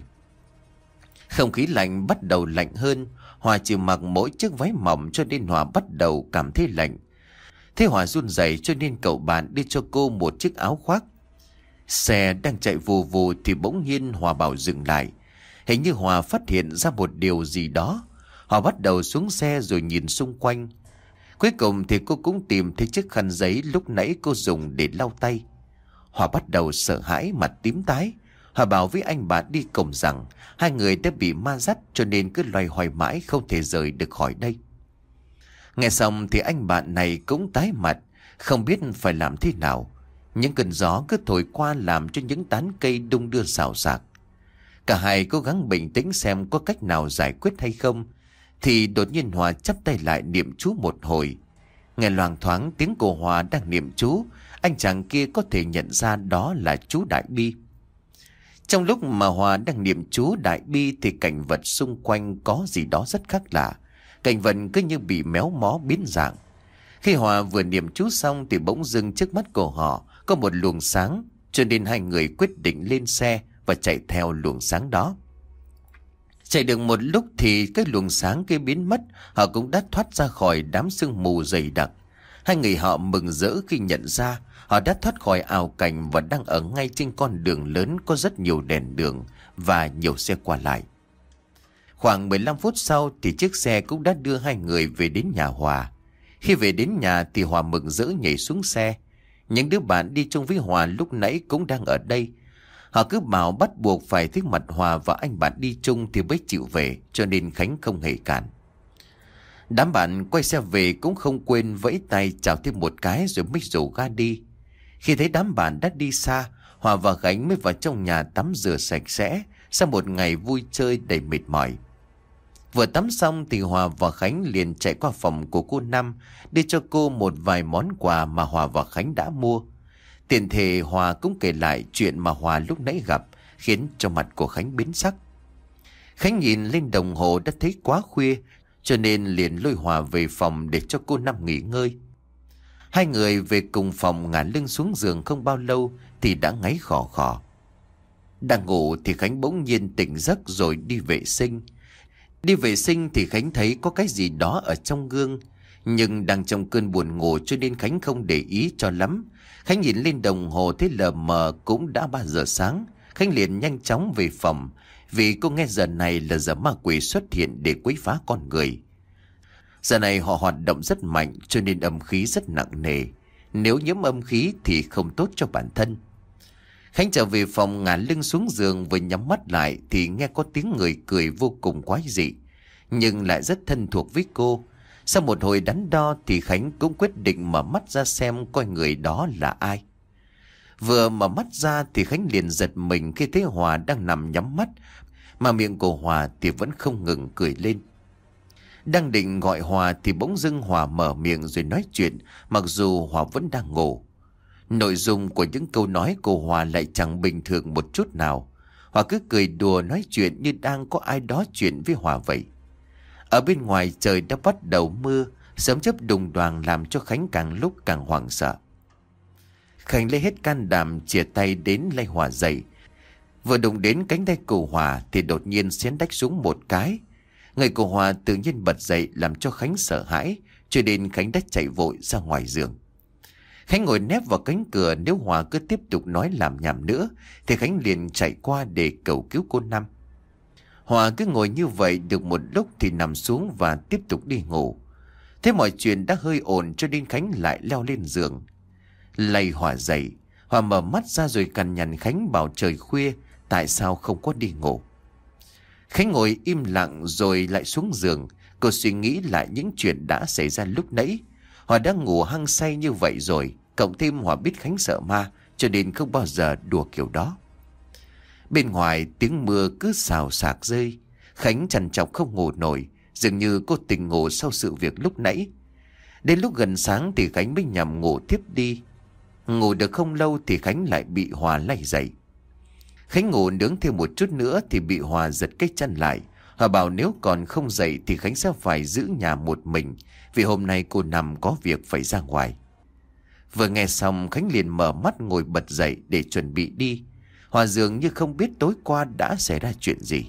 Không khí lạnh bắt đầu lạnh hơn. Hòa chỉ mặc mỗi chiếc váy mỏng cho nên Hòa bắt đầu cảm thấy lạnh. Thế Hòa run rẩy cho nên cậu bạn đưa cho cô một chiếc áo khoác. Xe đang chạy vù vù thì bỗng nhiên Hòa bảo dừng lại. Hình như Hòa phát hiện ra một điều gì đó. Hòa bắt đầu xuống xe rồi nhìn xung quanh. Cuối cùng thì cô cũng tìm thấy chiếc khăn giấy lúc nãy cô dùng để lau tay. Hòa bắt đầu sợ hãi, mặt tím tái. Hòa bảo với anh bạn đi cùng rằng hai người đã bị ma dắt cho nên cứ loay hoay mãi không thể rời được khỏi đây. Nghe xong thì anh bạn này cũng tái mặt, không biết phải làm thế nào. Những cơn gió cứ thổi qua làm cho những tán cây đung đưa xào xạc. Cả hai cố gắng bình tĩnh xem có cách nào giải quyết hay không. Thì đột nhiên Hòa chắp tay lại niệm chú một hồi. Nghe loáng thoáng tiếng của Hòa đang niệm chú, anh chàng kia có thể nhận ra đó là chú Đại Bi. Trong lúc mà Hòa đang niệm chú đại bi thì cảnh vật xung quanh có gì đó rất khác lạ. Cảnh vật cứ như bị méo mó biến dạng. Khi Hòa vừa niệm chú xong thì bỗng dưng trước mắt của họ có một luồng sáng, cho nên hai người quyết định lên xe và chạy theo luồng sáng đó. Chạy được một lúc thì cái luồng sáng kia biến mất, họ cũng đã thoát ra khỏi đám sương mù dày đặc. Hai người họ mừng rỡ khi nhận ra họ đã thoát khỏi ảo cảnh và đang ở ngay trên con đường lớn có rất nhiều đèn đường và nhiều xe qua lại. Khoảng mười lăm phút sau thì chiếc xe cũng đã đưa hai người về đến nhà Hòa. Khi về đến nhà thì Hòa mừng rỡ nhảy xuống xe. Những đứa bạn đi chung với Hòa lúc nãy cũng đang ở đây. Họ cứ bảo bắt buộc phải thấy mặt Hòa và anh bạn đi chung thì mới chịu về, cho nên Khánh không hề cản. Đám bạn quay xe về cũng không quên vẫy tay chào thêm một cái rồi mới rủ ga đi. Khi thấy đám bạn đã đi xa, Hòa và Khánh mới vào trong nhà tắm rửa sạch sẽ sau một ngày vui chơi đầy mệt mỏi. Vừa tắm xong thì Hòa và Khánh liền chạy qua phòng của cô Năm để cho cô một vài món quà mà Hòa và Khánh đã mua. Tiền thể Hòa cũng kể lại chuyện mà Hòa lúc nãy gặp, khiến cho mặt của Khánh biến sắc. Khánh nhìn lên đồng hồ đã thấy quá khuya, cho nên liền lôi Hòa về phòng để cho cô Năm nghỉ ngơi. Hai người về cùng phòng, ngả lưng xuống giường không bao lâu thì đã ngáy khò khò. Đang ngủ thì Khánh bỗng nhiên tỉnh giấc rồi đi vệ sinh. Đi vệ sinh thì Khánh thấy có cái gì đó ở trong gương, nhưng đang trong cơn buồn ngủ cho nên Khánh không để ý cho lắm. Khánh nhìn lên đồng hồ thấy lờ mờ cũng đã ba giờ sáng. Khánh liền nhanh chóng về phòng, vì cô nghe giờ này là giờ ma quỷ xuất hiện để quấy phá con người. Giờ này họ hoạt động rất mạnh cho nên âm khí rất nặng nề. Nếu nhiễm âm khí thì không tốt cho bản thân. Khánh trở về phòng, ngả lưng xuống giường, vừa nhắm mắt lại thì nghe có tiếng người cười vô cùng quái dị, nhưng lại rất thân thuộc với cô. Sau một hồi đắn đo thì Khánh cũng quyết định mở mắt ra xem coi người đó là ai. Vừa mở mắt ra thì Khánh liền giật mình khi thấy Hòa đang nằm nhắm mắt, mà miệng của Hòa thì vẫn không ngừng cười lên. Đang định gọi Hòa thì bỗng dưng Hòa mở miệng rồi nói chuyện, mặc dù Hòa vẫn đang ngủ. Nội dung của những câu nói của Hòa lại chẳng bình thường một chút nào. Hòa cứ cười đùa nói chuyện như đang có ai đó chuyện với Hòa vậy. Ở bên ngoài trời đã bắt đầu mưa, sấm chớp đùng đoàng làm cho Khánh càng lúc càng hoảng sợ. Khánh lấy hết can đảm chìa tay đến lay Hòa dậy. Vừa đụng đến cánh tay của Hòa thì đột nhiên xén đách xuống một cái. Người của Hòa tự nhiên bật dậy làm cho Khánh sợ hãi, cho nên Khánh đã chạy vội ra ngoài giường. Khánh ngồi nép vào cánh cửa, nếu Hòa cứ tiếp tục nói làm nhảm nữa thì Khánh liền chạy qua để cầu cứu cô Năm. Hòa cứ ngồi như vậy được một lúc thì nằm xuống và tiếp tục đi ngủ. Thế mọi chuyện đã hơi ổn cho nên Khánh lại leo lên giường. Lay Hòa dậy, Hòa mở mắt ra rồi cằn nhằn Khánh bảo trời khuya tại sao không có đi ngủ. Khánh ngồi im lặng rồi lại xuống giường. Cô suy nghĩ lại những chuyện đã xảy ra lúc nãy. Hòa đang ngủ hăng say như vậy rồi, cộng thêm Hòa biết Khánh sợ ma cho nên không bao giờ đùa kiểu đó. Bên ngoài tiếng mưa cứ xào xạc rơi. Khánh trằn trọc không ngủ nổi, dường như cô tỉnh ngủ sau sự việc lúc nãy. Đến lúc gần sáng thì Khánh mới nhằm ngủ tiếp đi. Ngủ được không lâu thì Khánh lại bị Hòa lay dậy. Khánh ngủ nướng thêm một chút nữa thì bị Hòa giật cái chân lại. Hòa bảo nếu còn không dậy thì Khánh sẽ phải giữ nhà một mình, vì hôm nay cô Năm có việc phải ra ngoài. Vừa nghe xong Khánh liền mở mắt ngồi bật dậy để chuẩn bị đi. Hòa dường như không biết tối qua đã xảy ra chuyện gì.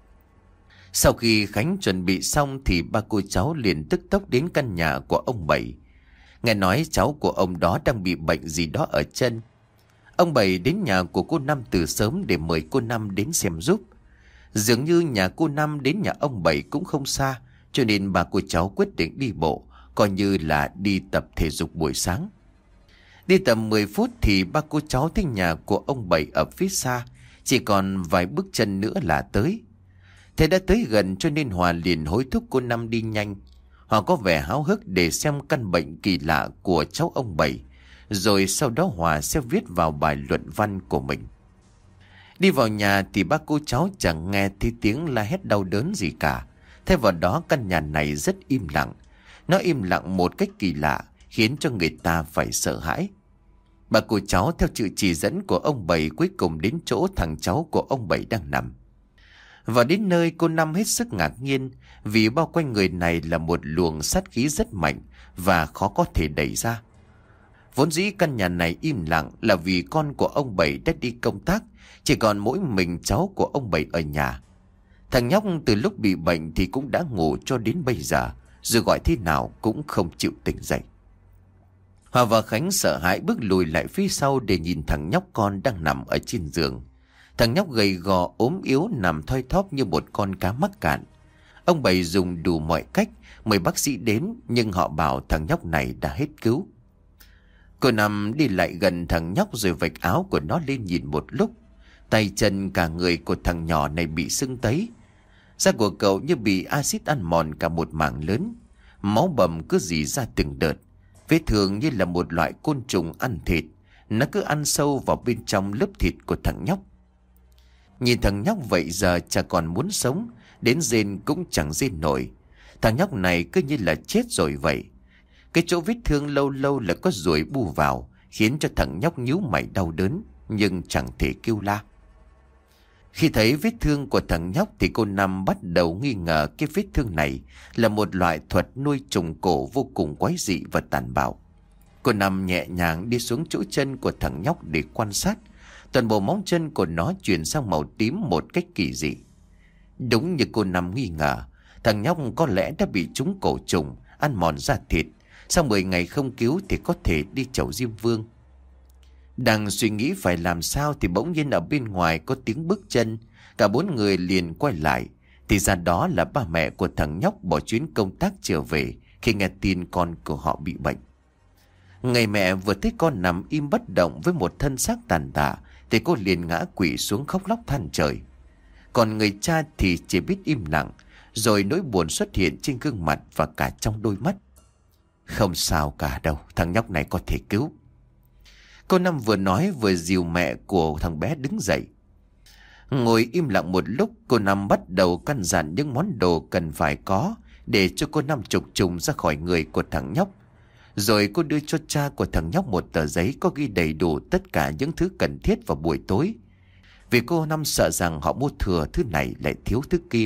Sau khi Khánh chuẩn bị xong thì ba cô cháu liền tức tốc đến căn nhà của ông Bảy. Nghe nói cháu của ông đó đang bị bệnh gì đó ở chân. Ông Bảy đến nhà của cô Năm từ sớm để mời cô Năm đến xem giúp. Dường như nhà cô Năm đến nhà ông Bảy cũng không xa, cho nên bà cô cháu quyết định đi bộ, coi như là đi tập thể dục buổi sáng. Đi tầm mười phút thì ba cô cháu thấy nhà của ông Bảy ở phía xa, chỉ còn vài bước chân nữa là tới. Thế đã tới gần cho nên Hòa liền hối thúc cô Năm đi nhanh. Hòa có vẻ háo hức để xem căn bệnh kỳ lạ của cháu ông Bảy, rồi sau đó Hòa sẽ viết vào bài luận văn của mình. Đi vào nhà thì ba cô cháu chẳng nghe thấy tiếng la hét đau đớn gì cả. Thay vào đó căn nhà này rất im lặng. Nó im lặng một cách kỳ lạ, khiến cho người ta phải sợ hãi. Bà cô cháu theo sự chỉ dẫn của ông Bảy cuối cùng đến chỗ thằng cháu của ông Bảy đang nằm. Vào đến nơi, cô Năm hết sức ngạc nhiên vì bao quanh người này là một luồng sát khí rất mạnh và khó có thể đẩy ra. Vốn dĩ căn nhà này im lặng là vì con của ông Bảy đã đi công tác, chỉ còn mỗi mình cháu của ông Bảy ở nhà. Thằng nhóc từ lúc bị bệnh thì cũng đã ngủ cho đến bây giờ, dù gọi thế nào cũng không chịu tỉnh dậy. Hòa và Khánh sợ hãi bước lùi lại phía sau để nhìn thằng nhóc con đang nằm ở trên giường. Thằng nhóc gầy gò ốm yếu nằm thoi thóp như một con cá mắc cạn. Ông Bảy dùng đủ mọi cách mời bác sĩ đến, nhưng họ bảo thằng nhóc này đã hết cứu. Cô Năm đi lại gần thằng nhóc rồi vạch áo của nó lên nhìn một lúc. Tay chân cả người của thằng nhỏ này bị sưng tấy. Da của cậu như bị axit ăn mòn cả một mảng lớn. Máu bầm cứ rỉ ra từng đợt. Vết thương như là một loại côn trùng ăn thịt. Nó cứ ăn sâu vào bên trong lớp thịt của thằng nhóc. Nhìn thằng nhóc vậy giờ chả còn muốn sống, đến rên cũng chẳng rên nổi. Thằng nhóc này cứ như là chết rồi vậy. Cái chỗ vết thương lâu lâu là có ruồi bu vào, khiến cho thằng nhóc nhíu mày đau đớn, nhưng chẳng thể kêu la. Khi thấy vết thương của thằng nhóc thì cô Năm bắt đầu nghi ngờ cái vết thương này là một loại thuật nuôi trùng cổ vô cùng quái dị và tàn bạo. Cô Năm nhẹ nhàng đi xuống chỗ chân của thằng nhóc để quan sát. Toàn bộ móng chân của nó chuyển sang màu tím một cách kỳ dị. Đúng như cô Năm nghi ngờ, thằng nhóc có lẽ đã bị trúng cổ trùng, ăn mòn da thịt. Sau mười ngày không cứu thì có thể đi chầu Diêm Vương. Đang suy nghĩ phải làm sao thì bỗng nhiên ở bên ngoài có tiếng bước chân. Cả bốn người liền quay lại. Thì ra đó là ba mẹ của thằng nhóc bỏ chuyến công tác trở về khi nghe tin con của họ bị bệnh. Người mẹ vừa thấy con nằm im bất động với một thân xác tàn tạ thì cô liền ngã quỵ xuống khóc lóc than trời. Còn người cha thì chỉ biết im lặng, rồi nỗi buồn xuất hiện trên gương mặt và cả trong đôi mắt. Không sao cả đâu, thằng nhóc này có thể cứu. Cô Năm vừa nói vừa dìu mẹ của thằng bé đứng dậy. Ngồi im lặng một lúc, cô Năm bắt đầu căn dặn những món đồ cần phải có để cho cô Năm trục trùng ra khỏi người của thằng nhóc. Rồi cô đưa cho cha của thằng nhóc một tờ giấy có ghi đầy đủ tất cả những thứ cần thiết vào buổi tối. Vì cô Năm sợ rằng họ mua thừa thứ này lại thiếu thứ kia.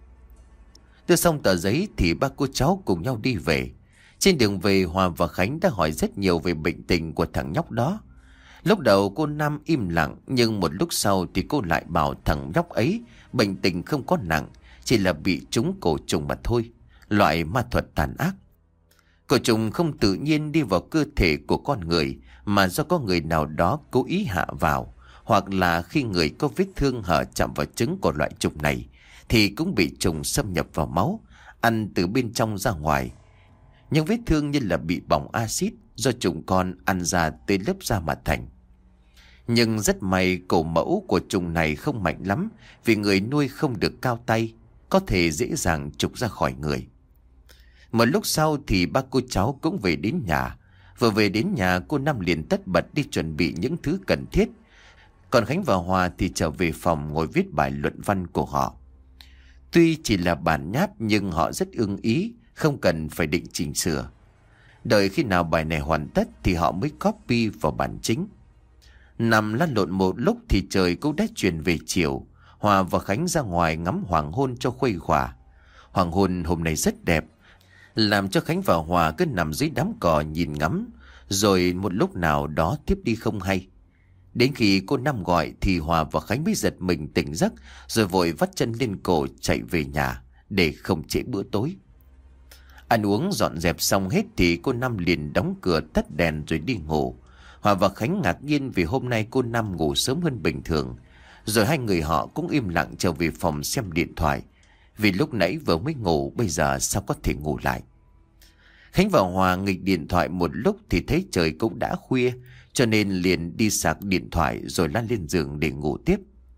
Đưa xong tờ giấy thì ba cô cháu cùng nhau đi về. Trên đường về, Hòa và Khánh đã hỏi rất nhiều về bệnh tình của thằng nhóc đó. Lúc đầu cô Năm im lặng, nhưng một lúc sau thì cô lại bảo thằng nhóc ấy bệnh tình không có nặng, chỉ là bị trúng cổ trùng mà thôi, loại ma thuật tàn ác. Cổ trùng không tự nhiên đi vào cơ thể của con người, mà do có người nào đó cố ý hạ vào, hoặc là khi người có vết thương hở chạm vào trứng của loại trùng này thì cũng bị trùng xâm nhập vào máu, ăn từ bên trong ra ngoài. Những vết thương như là bị bỏng axit do trùng con ăn ra tới lớp da mà thành. Nhưng rất may cổ mẫu của trùng này không mạnh lắm, vì người nuôi không được cao tay, có thể dễ dàng trục ra khỏi người. Một lúc sau thì ba cô cháu cũng về đến nhà. Vừa về đến nhà, cô Năm liền tất bật đi chuẩn bị những thứ cần thiết. Còn Khánh và Hòa thì trở về phòng ngồi viết bài luận văn của họ. Tuy chỉ là bản nháp nhưng họ rất ưng ý, không cần phải định chỉnh sửa. Đợi khi nào bài này hoàn tất thì họ mới copy vào bản chính. Nằm lăn lộn một lúc thì trời cũng đã chuyển về chiều. Hòa và Khánh ra ngoài ngắm hoàng hôn cho khuây khỏa. Hoàng hôn hôm nay rất đẹp, làm cho Khánh và Hòa cứ nằm dưới đám cỏ nhìn ngắm, rồi một lúc nào đó tiếp đi không hay. Đến khi cô Năm gọi thì Hòa và Khánh mới giật mình tỉnh giấc, rồi vội vắt chân lên cổ chạy về nhà để không trễ bữa tối. Ăn uống dọn dẹp xong hết thì cô Năm liền đóng cửa tắt đèn rồi đi ngủ. Hòa và Khánh ngạc nhiên vì hôm nay cô Năm ngủ sớm hơn bình thường. Rồi hai người họ cũng im lặng trở về phòng xem điện thoại, vì lúc nãy vừa mới ngủ, bây giờ sao có thể ngủ lại. Khánh và Hòa nghịch điện thoại một lúc thì thấy trời cũng đã khuya, cho nên liền đi sạc điện thoại rồi lăn lên giường để ngủ tiếp.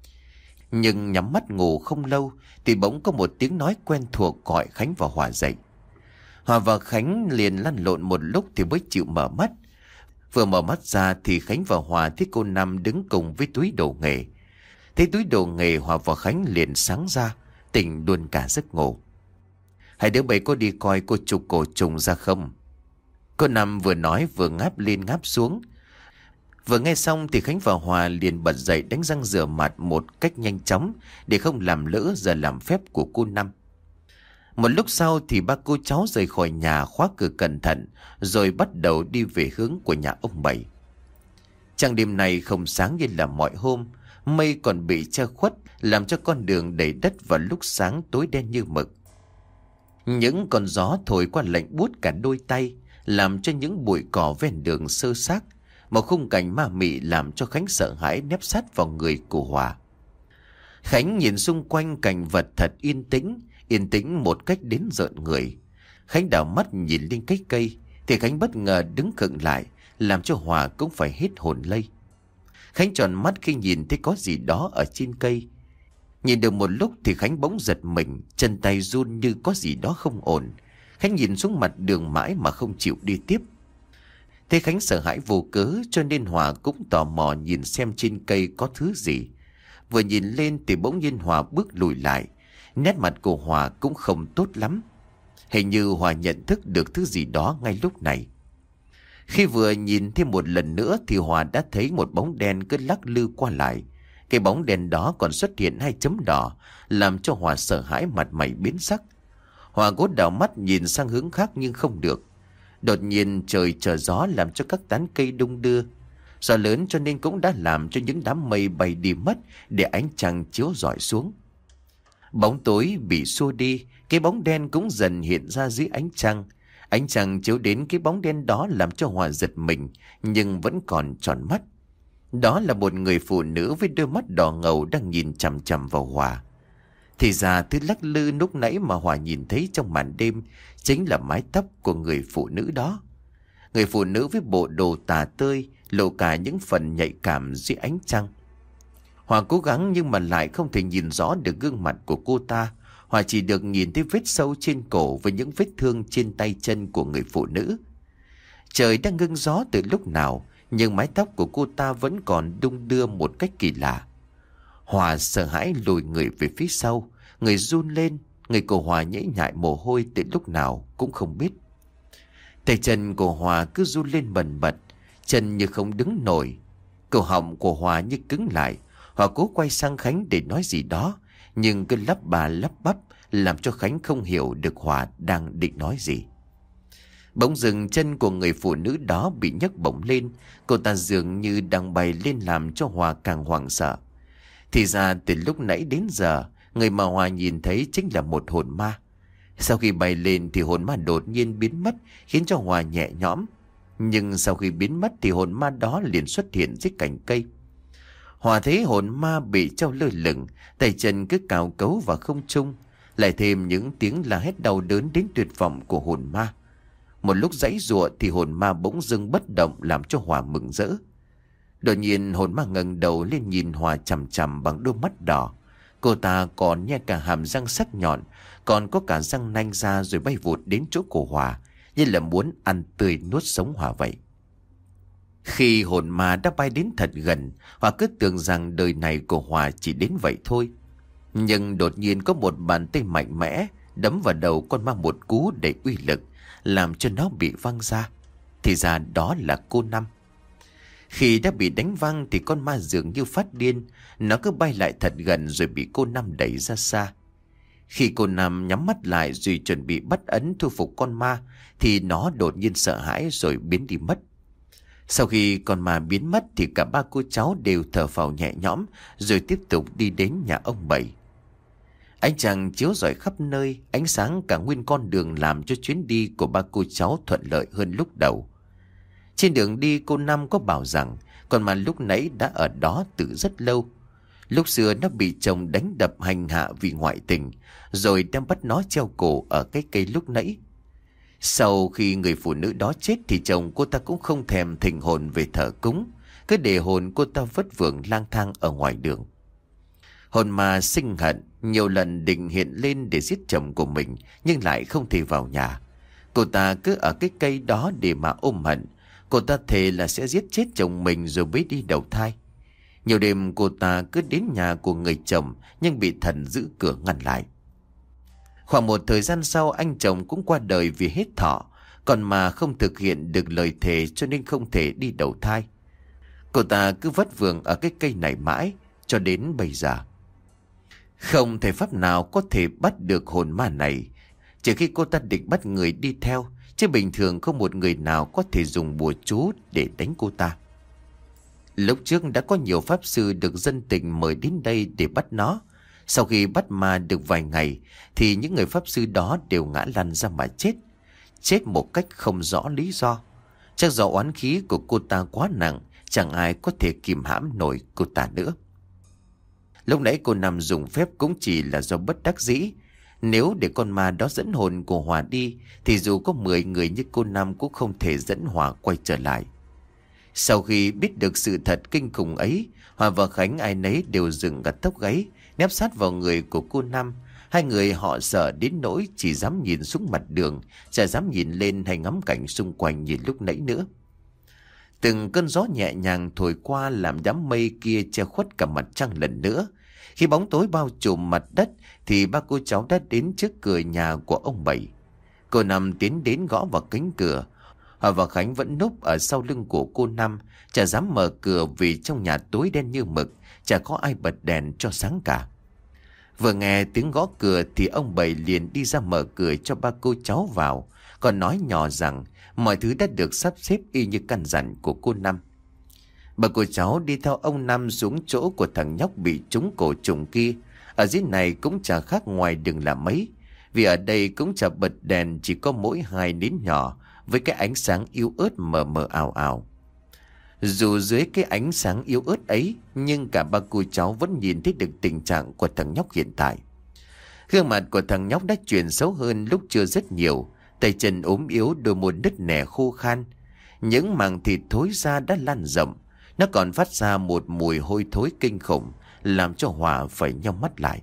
Nhưng nhắm mắt ngủ không lâu thì bỗng có một tiếng nói quen thuộc gọi Khánh và Hòa dậy. Hòa và Khánh liền lăn lộn một lúc thì mới chịu mở mắt. Vừa mở mắt ra thì Khánh và Hòa thấy cô Năm đứng cùng với túi đồ nghề. Thấy túi đồ nghề, Hòa và Khánh liền sáng ra, tỉnh luôn cả giấc ngủ. Hai đứa bay có đi coi cô trục cổ trùng ra không? Cô Năm vừa nói vừa ngáp lên ngáp xuống. Vừa nghe xong thì Khánh và Hòa liền bật dậy đánh răng rửa mặt một cách nhanh chóng để không làm lỡ giờ làm phép của cô Năm. Một lúc sau thì ba cô cháu rời khỏi nhà, khóa cửa cẩn thận rồi bắt đầu đi về hướng của nhà ông Bảy. Trăng đêm này không sáng như là mọi hôm, mây còn bị che khuất làm cho con đường đầy đất vào lúc sáng tối đen như mực. Những con gió thổi qua lạnh buốt cả đôi tay, làm cho những bụi cỏ ven đường xơ xác. Một khung cảnh ma mị làm cho Khánh sợ hãi nép sát vào người của Hòa. Khánh nhìn xung quanh cảnh vật thật yên tĩnh, yên tĩnh một cách đến rợn người. Khánh đảo mắt nhìn lên cái cây thì Khánh bất ngờ đứng khựng lại, làm cho Hòa cũng phải hết hồn lây. Khánh tròn mắt khi nhìn thấy có gì đó ở trên cây. Nhìn được một lúc thì Khánh bỗng giật mình, chân tay run như có gì đó không ổn. Khánh nhìn xuống mặt đường mãi mà không chịu đi tiếp. Thế Khánh sợ hãi vô cớ cho nên Hòa cũng tò mò nhìn xem trên cây có thứ gì. Vừa nhìn lên thì bỗng nhiên Hòa bước lùi lại. Nét mặt của Hòa cũng không tốt lắm. Hình như Hòa nhận thức được thứ gì đó ngay lúc này. Khi vừa nhìn thêm một lần nữa thì Hòa đã thấy một bóng đen cứ lắc lư qua lại. Cái bóng đen đó còn xuất hiện hai chấm đỏ, làm cho Hòa sợ hãi mặt mày biến sắc. Hòa cố đảo mắt nhìn sang hướng khác nhưng không được. Đột nhiên trời trở gió làm cho các tán cây đung đưa. Gió lớn cho nên cũng đã làm cho những đám mây bay đi mất để ánh trăng chiếu rọi xuống. Bóng tối bị xua đi, cái bóng đen cũng dần hiện ra dưới ánh trăng. Ánh trăng chiếu đến cái bóng đen đó làm cho Hòa giật mình nhưng vẫn còn tròn mắt. Đó là một người phụ nữ với đôi mắt đỏ ngầu đang nhìn chằm chằm vào Hòa. Thì ra thứ lắc lư lúc nãy mà Hòa nhìn thấy trong màn đêm chính là mái tóc của người phụ nữ đó. Người phụ nữ với bộ đồ tà tơi, lộ cả những phần nhạy cảm dưới ánh trăng. Hòa cố gắng nhưng mà lại không thể nhìn rõ được gương mặt của cô ta. Hòa chỉ được nhìn thấy vết sâu trên cổ với những vết thương trên tay chân của người phụ nữ. Trời đang ngưng gió từ lúc nào, nhưng mái tóc của cô ta vẫn còn đung đưa một cách kỳ lạ. Hòa sợ hãi lùi người về phía sau, người run lên, người của Hòa nhễ nhại mồ hôi từ lúc nào cũng không biết. Tay chân của Hòa cứ run lên bần bật, chân như không đứng nổi. Cổ họng của Hòa như cứng lại. Hòa cố quay sang Khánh để nói gì đó, nhưng cứ lắp bà lắp bắp làm cho Khánh không hiểu được Hòa đang định nói gì. Bỗng dừng chân của người phụ nữ đó bị nhấc bổng lên. Cô ta dường như đang bay lên làm cho Hòa càng hoảng sợ. Thì ra từ lúc nãy đến giờ, người mà Hòa nhìn thấy chính là một hồn ma. Sau khi bay lên thì hồn ma đột nhiên biến mất, khiến cho Hòa nhẹ nhõm. Nhưng sau khi biến mất thì hồn ma đó liền xuất hiện dưới cành cây. Hòa thấy hồn ma bị treo lơ lửng, tay chân cứ cào cấu vào không trung, lại thêm những tiếng la hét đau đớn đến tuyệt vọng của hồn ma. Một lúc giãy giụa thì hồn ma bỗng dưng bất động làm cho Hòa mừng rỡ. Đột nhiên hồn ma ngẩng đầu lên nhìn Hòa chằm chằm bằng đôi mắt đỏ. Cô ta còn nhe cả hàm răng sắc nhọn, còn có cả răng nanh ra rồi bay vụt đến chỗ của Hòa, như là muốn ăn tươi nuốt sống Hòa vậy. Khi hồn ma đã bay đến thật gần, Hòa cứ tưởng rằng đời này của Hòa chỉ đến vậy thôi. Nhưng đột nhiên có một bàn tay mạnh mẽ đấm vào đầu con ma một cú để uy lực, làm cho nó bị văng ra. Thì ra đó là cô Năm. Khi đã bị đánh văng thì con ma dường như phát điên, nó cứ bay lại thật gần rồi bị cô Năm đẩy ra xa. Khi cô Năm nhắm mắt lại rồi chuẩn bị bắt ấn thu phục con ma thì nó đột nhiên sợ hãi rồi biến đi mất. Sau khi con ma biến mất thì cả ba cô cháu đều thở phào nhẹ nhõm rồi tiếp tục đi đến nhà ông Bảy. Ánh trăng chiếu rọi khắp nơi, ánh sáng cả nguyên con đường làm cho chuyến đi của ba cô cháu thuận lợi hơn lúc đầu. Trên đường đi cô Năm có bảo rằng con ma lúc nãy đã ở đó từ rất lâu. Lúc xưa nó bị chồng đánh đập hành hạ vì ngoại tình, rồi đem bắt nó treo cổ ở cái cây lúc nãy. Sau khi người phụ nữ đó chết thì chồng cô ta cũng không thèm thỉnh hồn về thờ cúng, cứ để hồn cô ta vất vưởng lang thang ở ngoài đường. Hồn ma sinh hận, nhiều lần định hiện lên để giết chồng của mình nhưng lại không thể vào nhà. Cô ta cứ ở cái cây đó để mà ôm hận. Cô ta thề là sẽ giết chết chồng mình rồi mới đi đầu thai. Nhiều đêm cô ta cứ đến nhà của người chồng nhưng bị thần giữ cửa ngăn lại. Khoảng một thời gian sau anh chồng cũng qua đời vì hết thọ, còn mà không thực hiện được lời thề cho nên không thể đi đầu thai. Cô ta cứ vất vưởng ở cái cây này mãi cho đến bây giờ. Không thể pháp nào có thể bắt được hồn ma này, trừ khi cô ta định bắt người đi theo, chứ bình thường không một người nào có thể dùng bùa chú để đánh cô ta. Lúc trước đã có nhiều pháp sư được dân tình mời đến đây để bắt nó. Sau khi bắt ma được vài ngày thì những người pháp sư đó đều ngã lăn ra mà chết. Chết một cách không rõ lý do. Chắc do oán khí của cô ta quá nặng, chẳng ai có thể kìm hãm nổi cô ta nữa. Lúc nãy cô Năm dùng phép cũng chỉ là do bất đắc dĩ. Nếu để con ma đó dẫn hồn của Hòa đi thì dù có mười người như cô Năm cũng không thể dẫn Hòa quay trở lại. Sau khi biết được sự thật kinh khủng ấy, Hòa và Khánh ai nấy đều dựng cả tóc gáy, nép sát vào người của cô Năm. Hai người họ sợ đến nỗi chỉ dám nhìn xuống mặt đường, chả dám nhìn lên hay ngắm cảnh xung quanh như lúc nãy nữa. Từng cơn gió nhẹ nhàng thổi qua làm đám mây kia che khuất cả mặt trăng lần nữa. Khi bóng tối bao trùm mặt đất thì ba cô cháu đã đến trước cửa nhà của ông Bảy. Cô Năm tiến đến gõ vào cánh cửa. Hòa và Khánh vẫn núp ở sau lưng của cô Năm, chả dám mở cửa vì trong nhà tối đen như mực, chả có ai bật đèn cho sáng cả. Vừa nghe tiếng gõ cửa thì ông Bảy liền đi ra mở cửa cho ba cô cháu vào, còn nói nhỏ rằng mọi thứ đã được sắp xếp y như căn dặn của cô Năm. Ba cô cháu đi theo ông Năm xuống chỗ của thằng nhóc bị trúng cổ trùng kia. Ở dưới này cũng chả khác ngoài đường là mấy, vì ở đây cũng chả bật đèn, chỉ có mỗi hai nến nhỏ với cái ánh sáng yếu ớt mờ mờ ảo ảo. Dù dưới cái ánh sáng yếu ớt ấy, nhưng cả ba cô cháu vẫn nhìn thấy được tình trạng của thằng nhóc hiện tại. Gương mặt của thằng nhóc đã chuyển xấu hơn lúc chưa rất nhiều, tay chân ốm yếu, đôi môi nứt nẻ khô khan. Những mảng thịt thối ra đã lan rộng, nó còn phát ra một mùi hôi thối kinh khủng, làm cho Hòa phải nhắm mắt lại.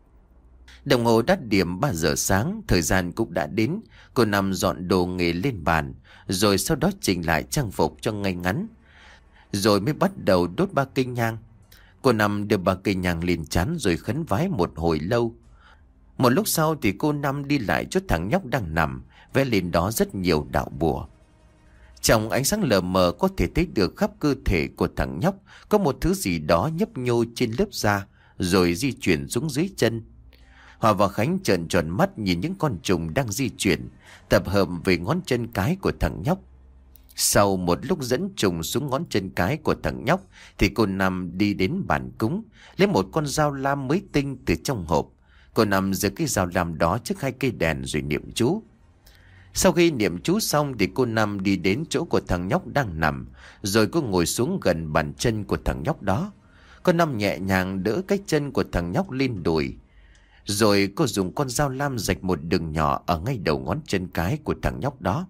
Đồng hồ đã điểm ba giờ sáng, thời gian cũng đã đến. Cô Năm dọn đồ nghề lên bàn, rồi sau đó chỉnh lại trang phục cho ngay ngắn, rồi mới bắt đầu đốt ba cây nhang. Cô Năm đưa ba cây nhang lên trán rồi khấn vái một hồi lâu. Một lúc sau thì cô Năm đi lại chỗ thằng nhóc đang nằm, vẽ lên đó rất nhiều đạo bùa. Trong ánh sáng lờ mờ có thể thấy được khắp cơ thể của thằng nhóc có một thứ gì đó nhấp nhô trên lớp da, rồi di chuyển xuống dưới chân. Hòa và Khánh trợn tròn mắt nhìn những con trùng đang di chuyển, tập hợp về ngón chân cái của thằng nhóc. Sau một lúc dẫn trùng xuống ngón chân cái của thằng nhóc thì cô Năm đi đến bàn cúng, lấy một con dao lam mới tinh từ trong hộp. Cô Năm giơ cái dao lam đó trước hai cây đèn rồi niệm chú. Sau khi niệm chú xong thì cô Năm đi đến chỗ của thằng nhóc đang nằm, rồi cô ngồi xuống gần bàn chân của thằng nhóc đó. Cô Năm nhẹ nhàng đỡ cái chân của thằng nhóc lên đùi, rồi cô dùng con dao lam rạch một đường nhỏ ở ngay đầu ngón chân cái của thằng nhóc đó.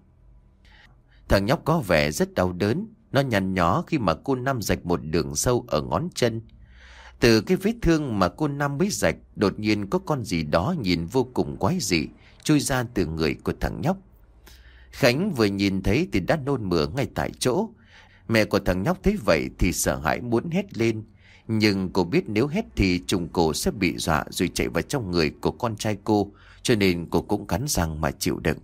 Thằng nhóc có vẻ rất đau đớn, nó nhăn nhó khi mà cô Năm rạch một đường sâu ở ngón chân. Từ cái vết thương mà cô Năm mới rạch, đột nhiên có con gì đó nhìn vô cùng quái dị chui ra từ người của thằng nhóc. Khánh vừa nhìn thấy thì đã nôn mửa ngay tại chỗ. Mẹ của thằng nhóc thấy vậy thì sợ hãi muốn hét lên, nhưng cô biết nếu hét thì trùng cổ sẽ bị dọa rồi chạy vào trong người của con trai cô, cho nên cô cũng cắn răng mà chịu đựng.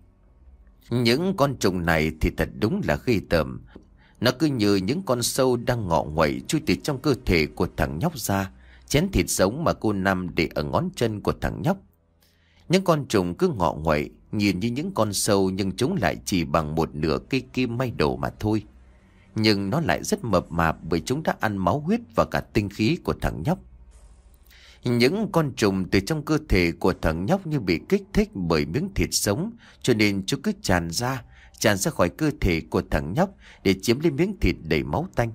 Những con trùng này thì thật đúng là ghê tởm. Nó cứ như những con sâu đang ngọ nguậy chui từ trong cơ thể của thằng nhóc ra, chén thịt sống mà cô Năm để ở ngón chân của thằng nhóc. Những con trùng cứ ngọ nguậy, nhìn như những con sâu nhưng chúng lại chỉ bằng một nửa cây kim may đổ mà thôi. Nhưng nó lại rất mập mạp bởi chúng đã ăn máu huyết và cả tinh khí của thằng nhóc. Những con trùng từ trong cơ thể của thằng nhóc như bị kích thích bởi miếng thịt sống, cho nên chúng cứ tràn ra, tràn ra khỏi cơ thể của thằng nhóc để chiếm lấy miếng thịt đầy máu tanh.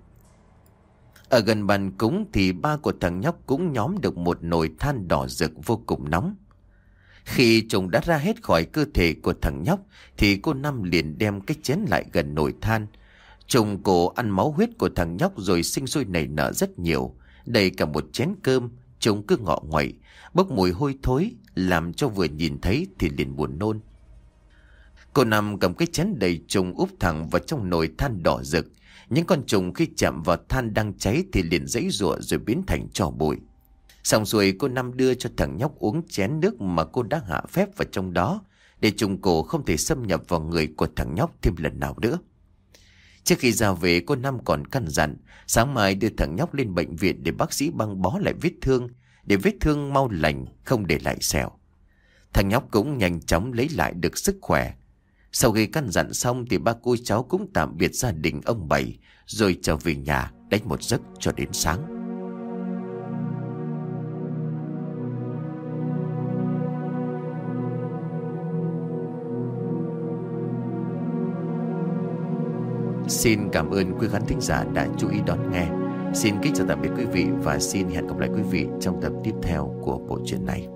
Ở gần bàn cúng thì ba của thằng nhóc cũng nhóm được một nồi than đỏ rực vô cùng nóng. Khi trùng đã ra hết khỏi cơ thể của thằng nhóc thì cô Năm liền đem cái chén lại gần nồi than. Trùng cổ ăn máu huyết của thằng nhóc rồi sinh sôi nảy nở rất nhiều, đầy cả một chén cơm. Chúng cứ ngọ nguậy, bốc mùi hôi thối, làm cho vừa nhìn thấy thì liền buồn nôn. Cô Năm cầm cái chén đầy trùng úp thẳng vào trong nồi than đỏ rực. Những con trùng khi chạm vào than đang cháy thì liền giãy giụa rồi biến thành tro bụi. Xong rồi cô Năm đưa cho thằng nhóc uống chén nước mà cô đã hạ phép vào trong đó, để trùng cổ không thể xâm nhập vào người của thằng nhóc thêm lần nào nữa. Trước khi ra về, cô Năm còn căn dặn sáng mai đưa thằng nhóc lên bệnh viện để bác sĩ băng bó lại vết thương, để vết thương mau lành, không để lại sẹo. Thằng nhóc cũng nhanh chóng lấy lại được sức khỏe. Sau khi căn dặn xong thì ba cô cháu cũng tạm biệt gia đình ông Bảy, rồi trở về nhà đánh một giấc cho đến sáng. Xin cảm ơn quý khán thính giả đã chú ý đón nghe. Xin kính chào tạm biệt quý vị và xin hẹn gặp lại quý vị trong tập tiếp theo của bộ truyện này.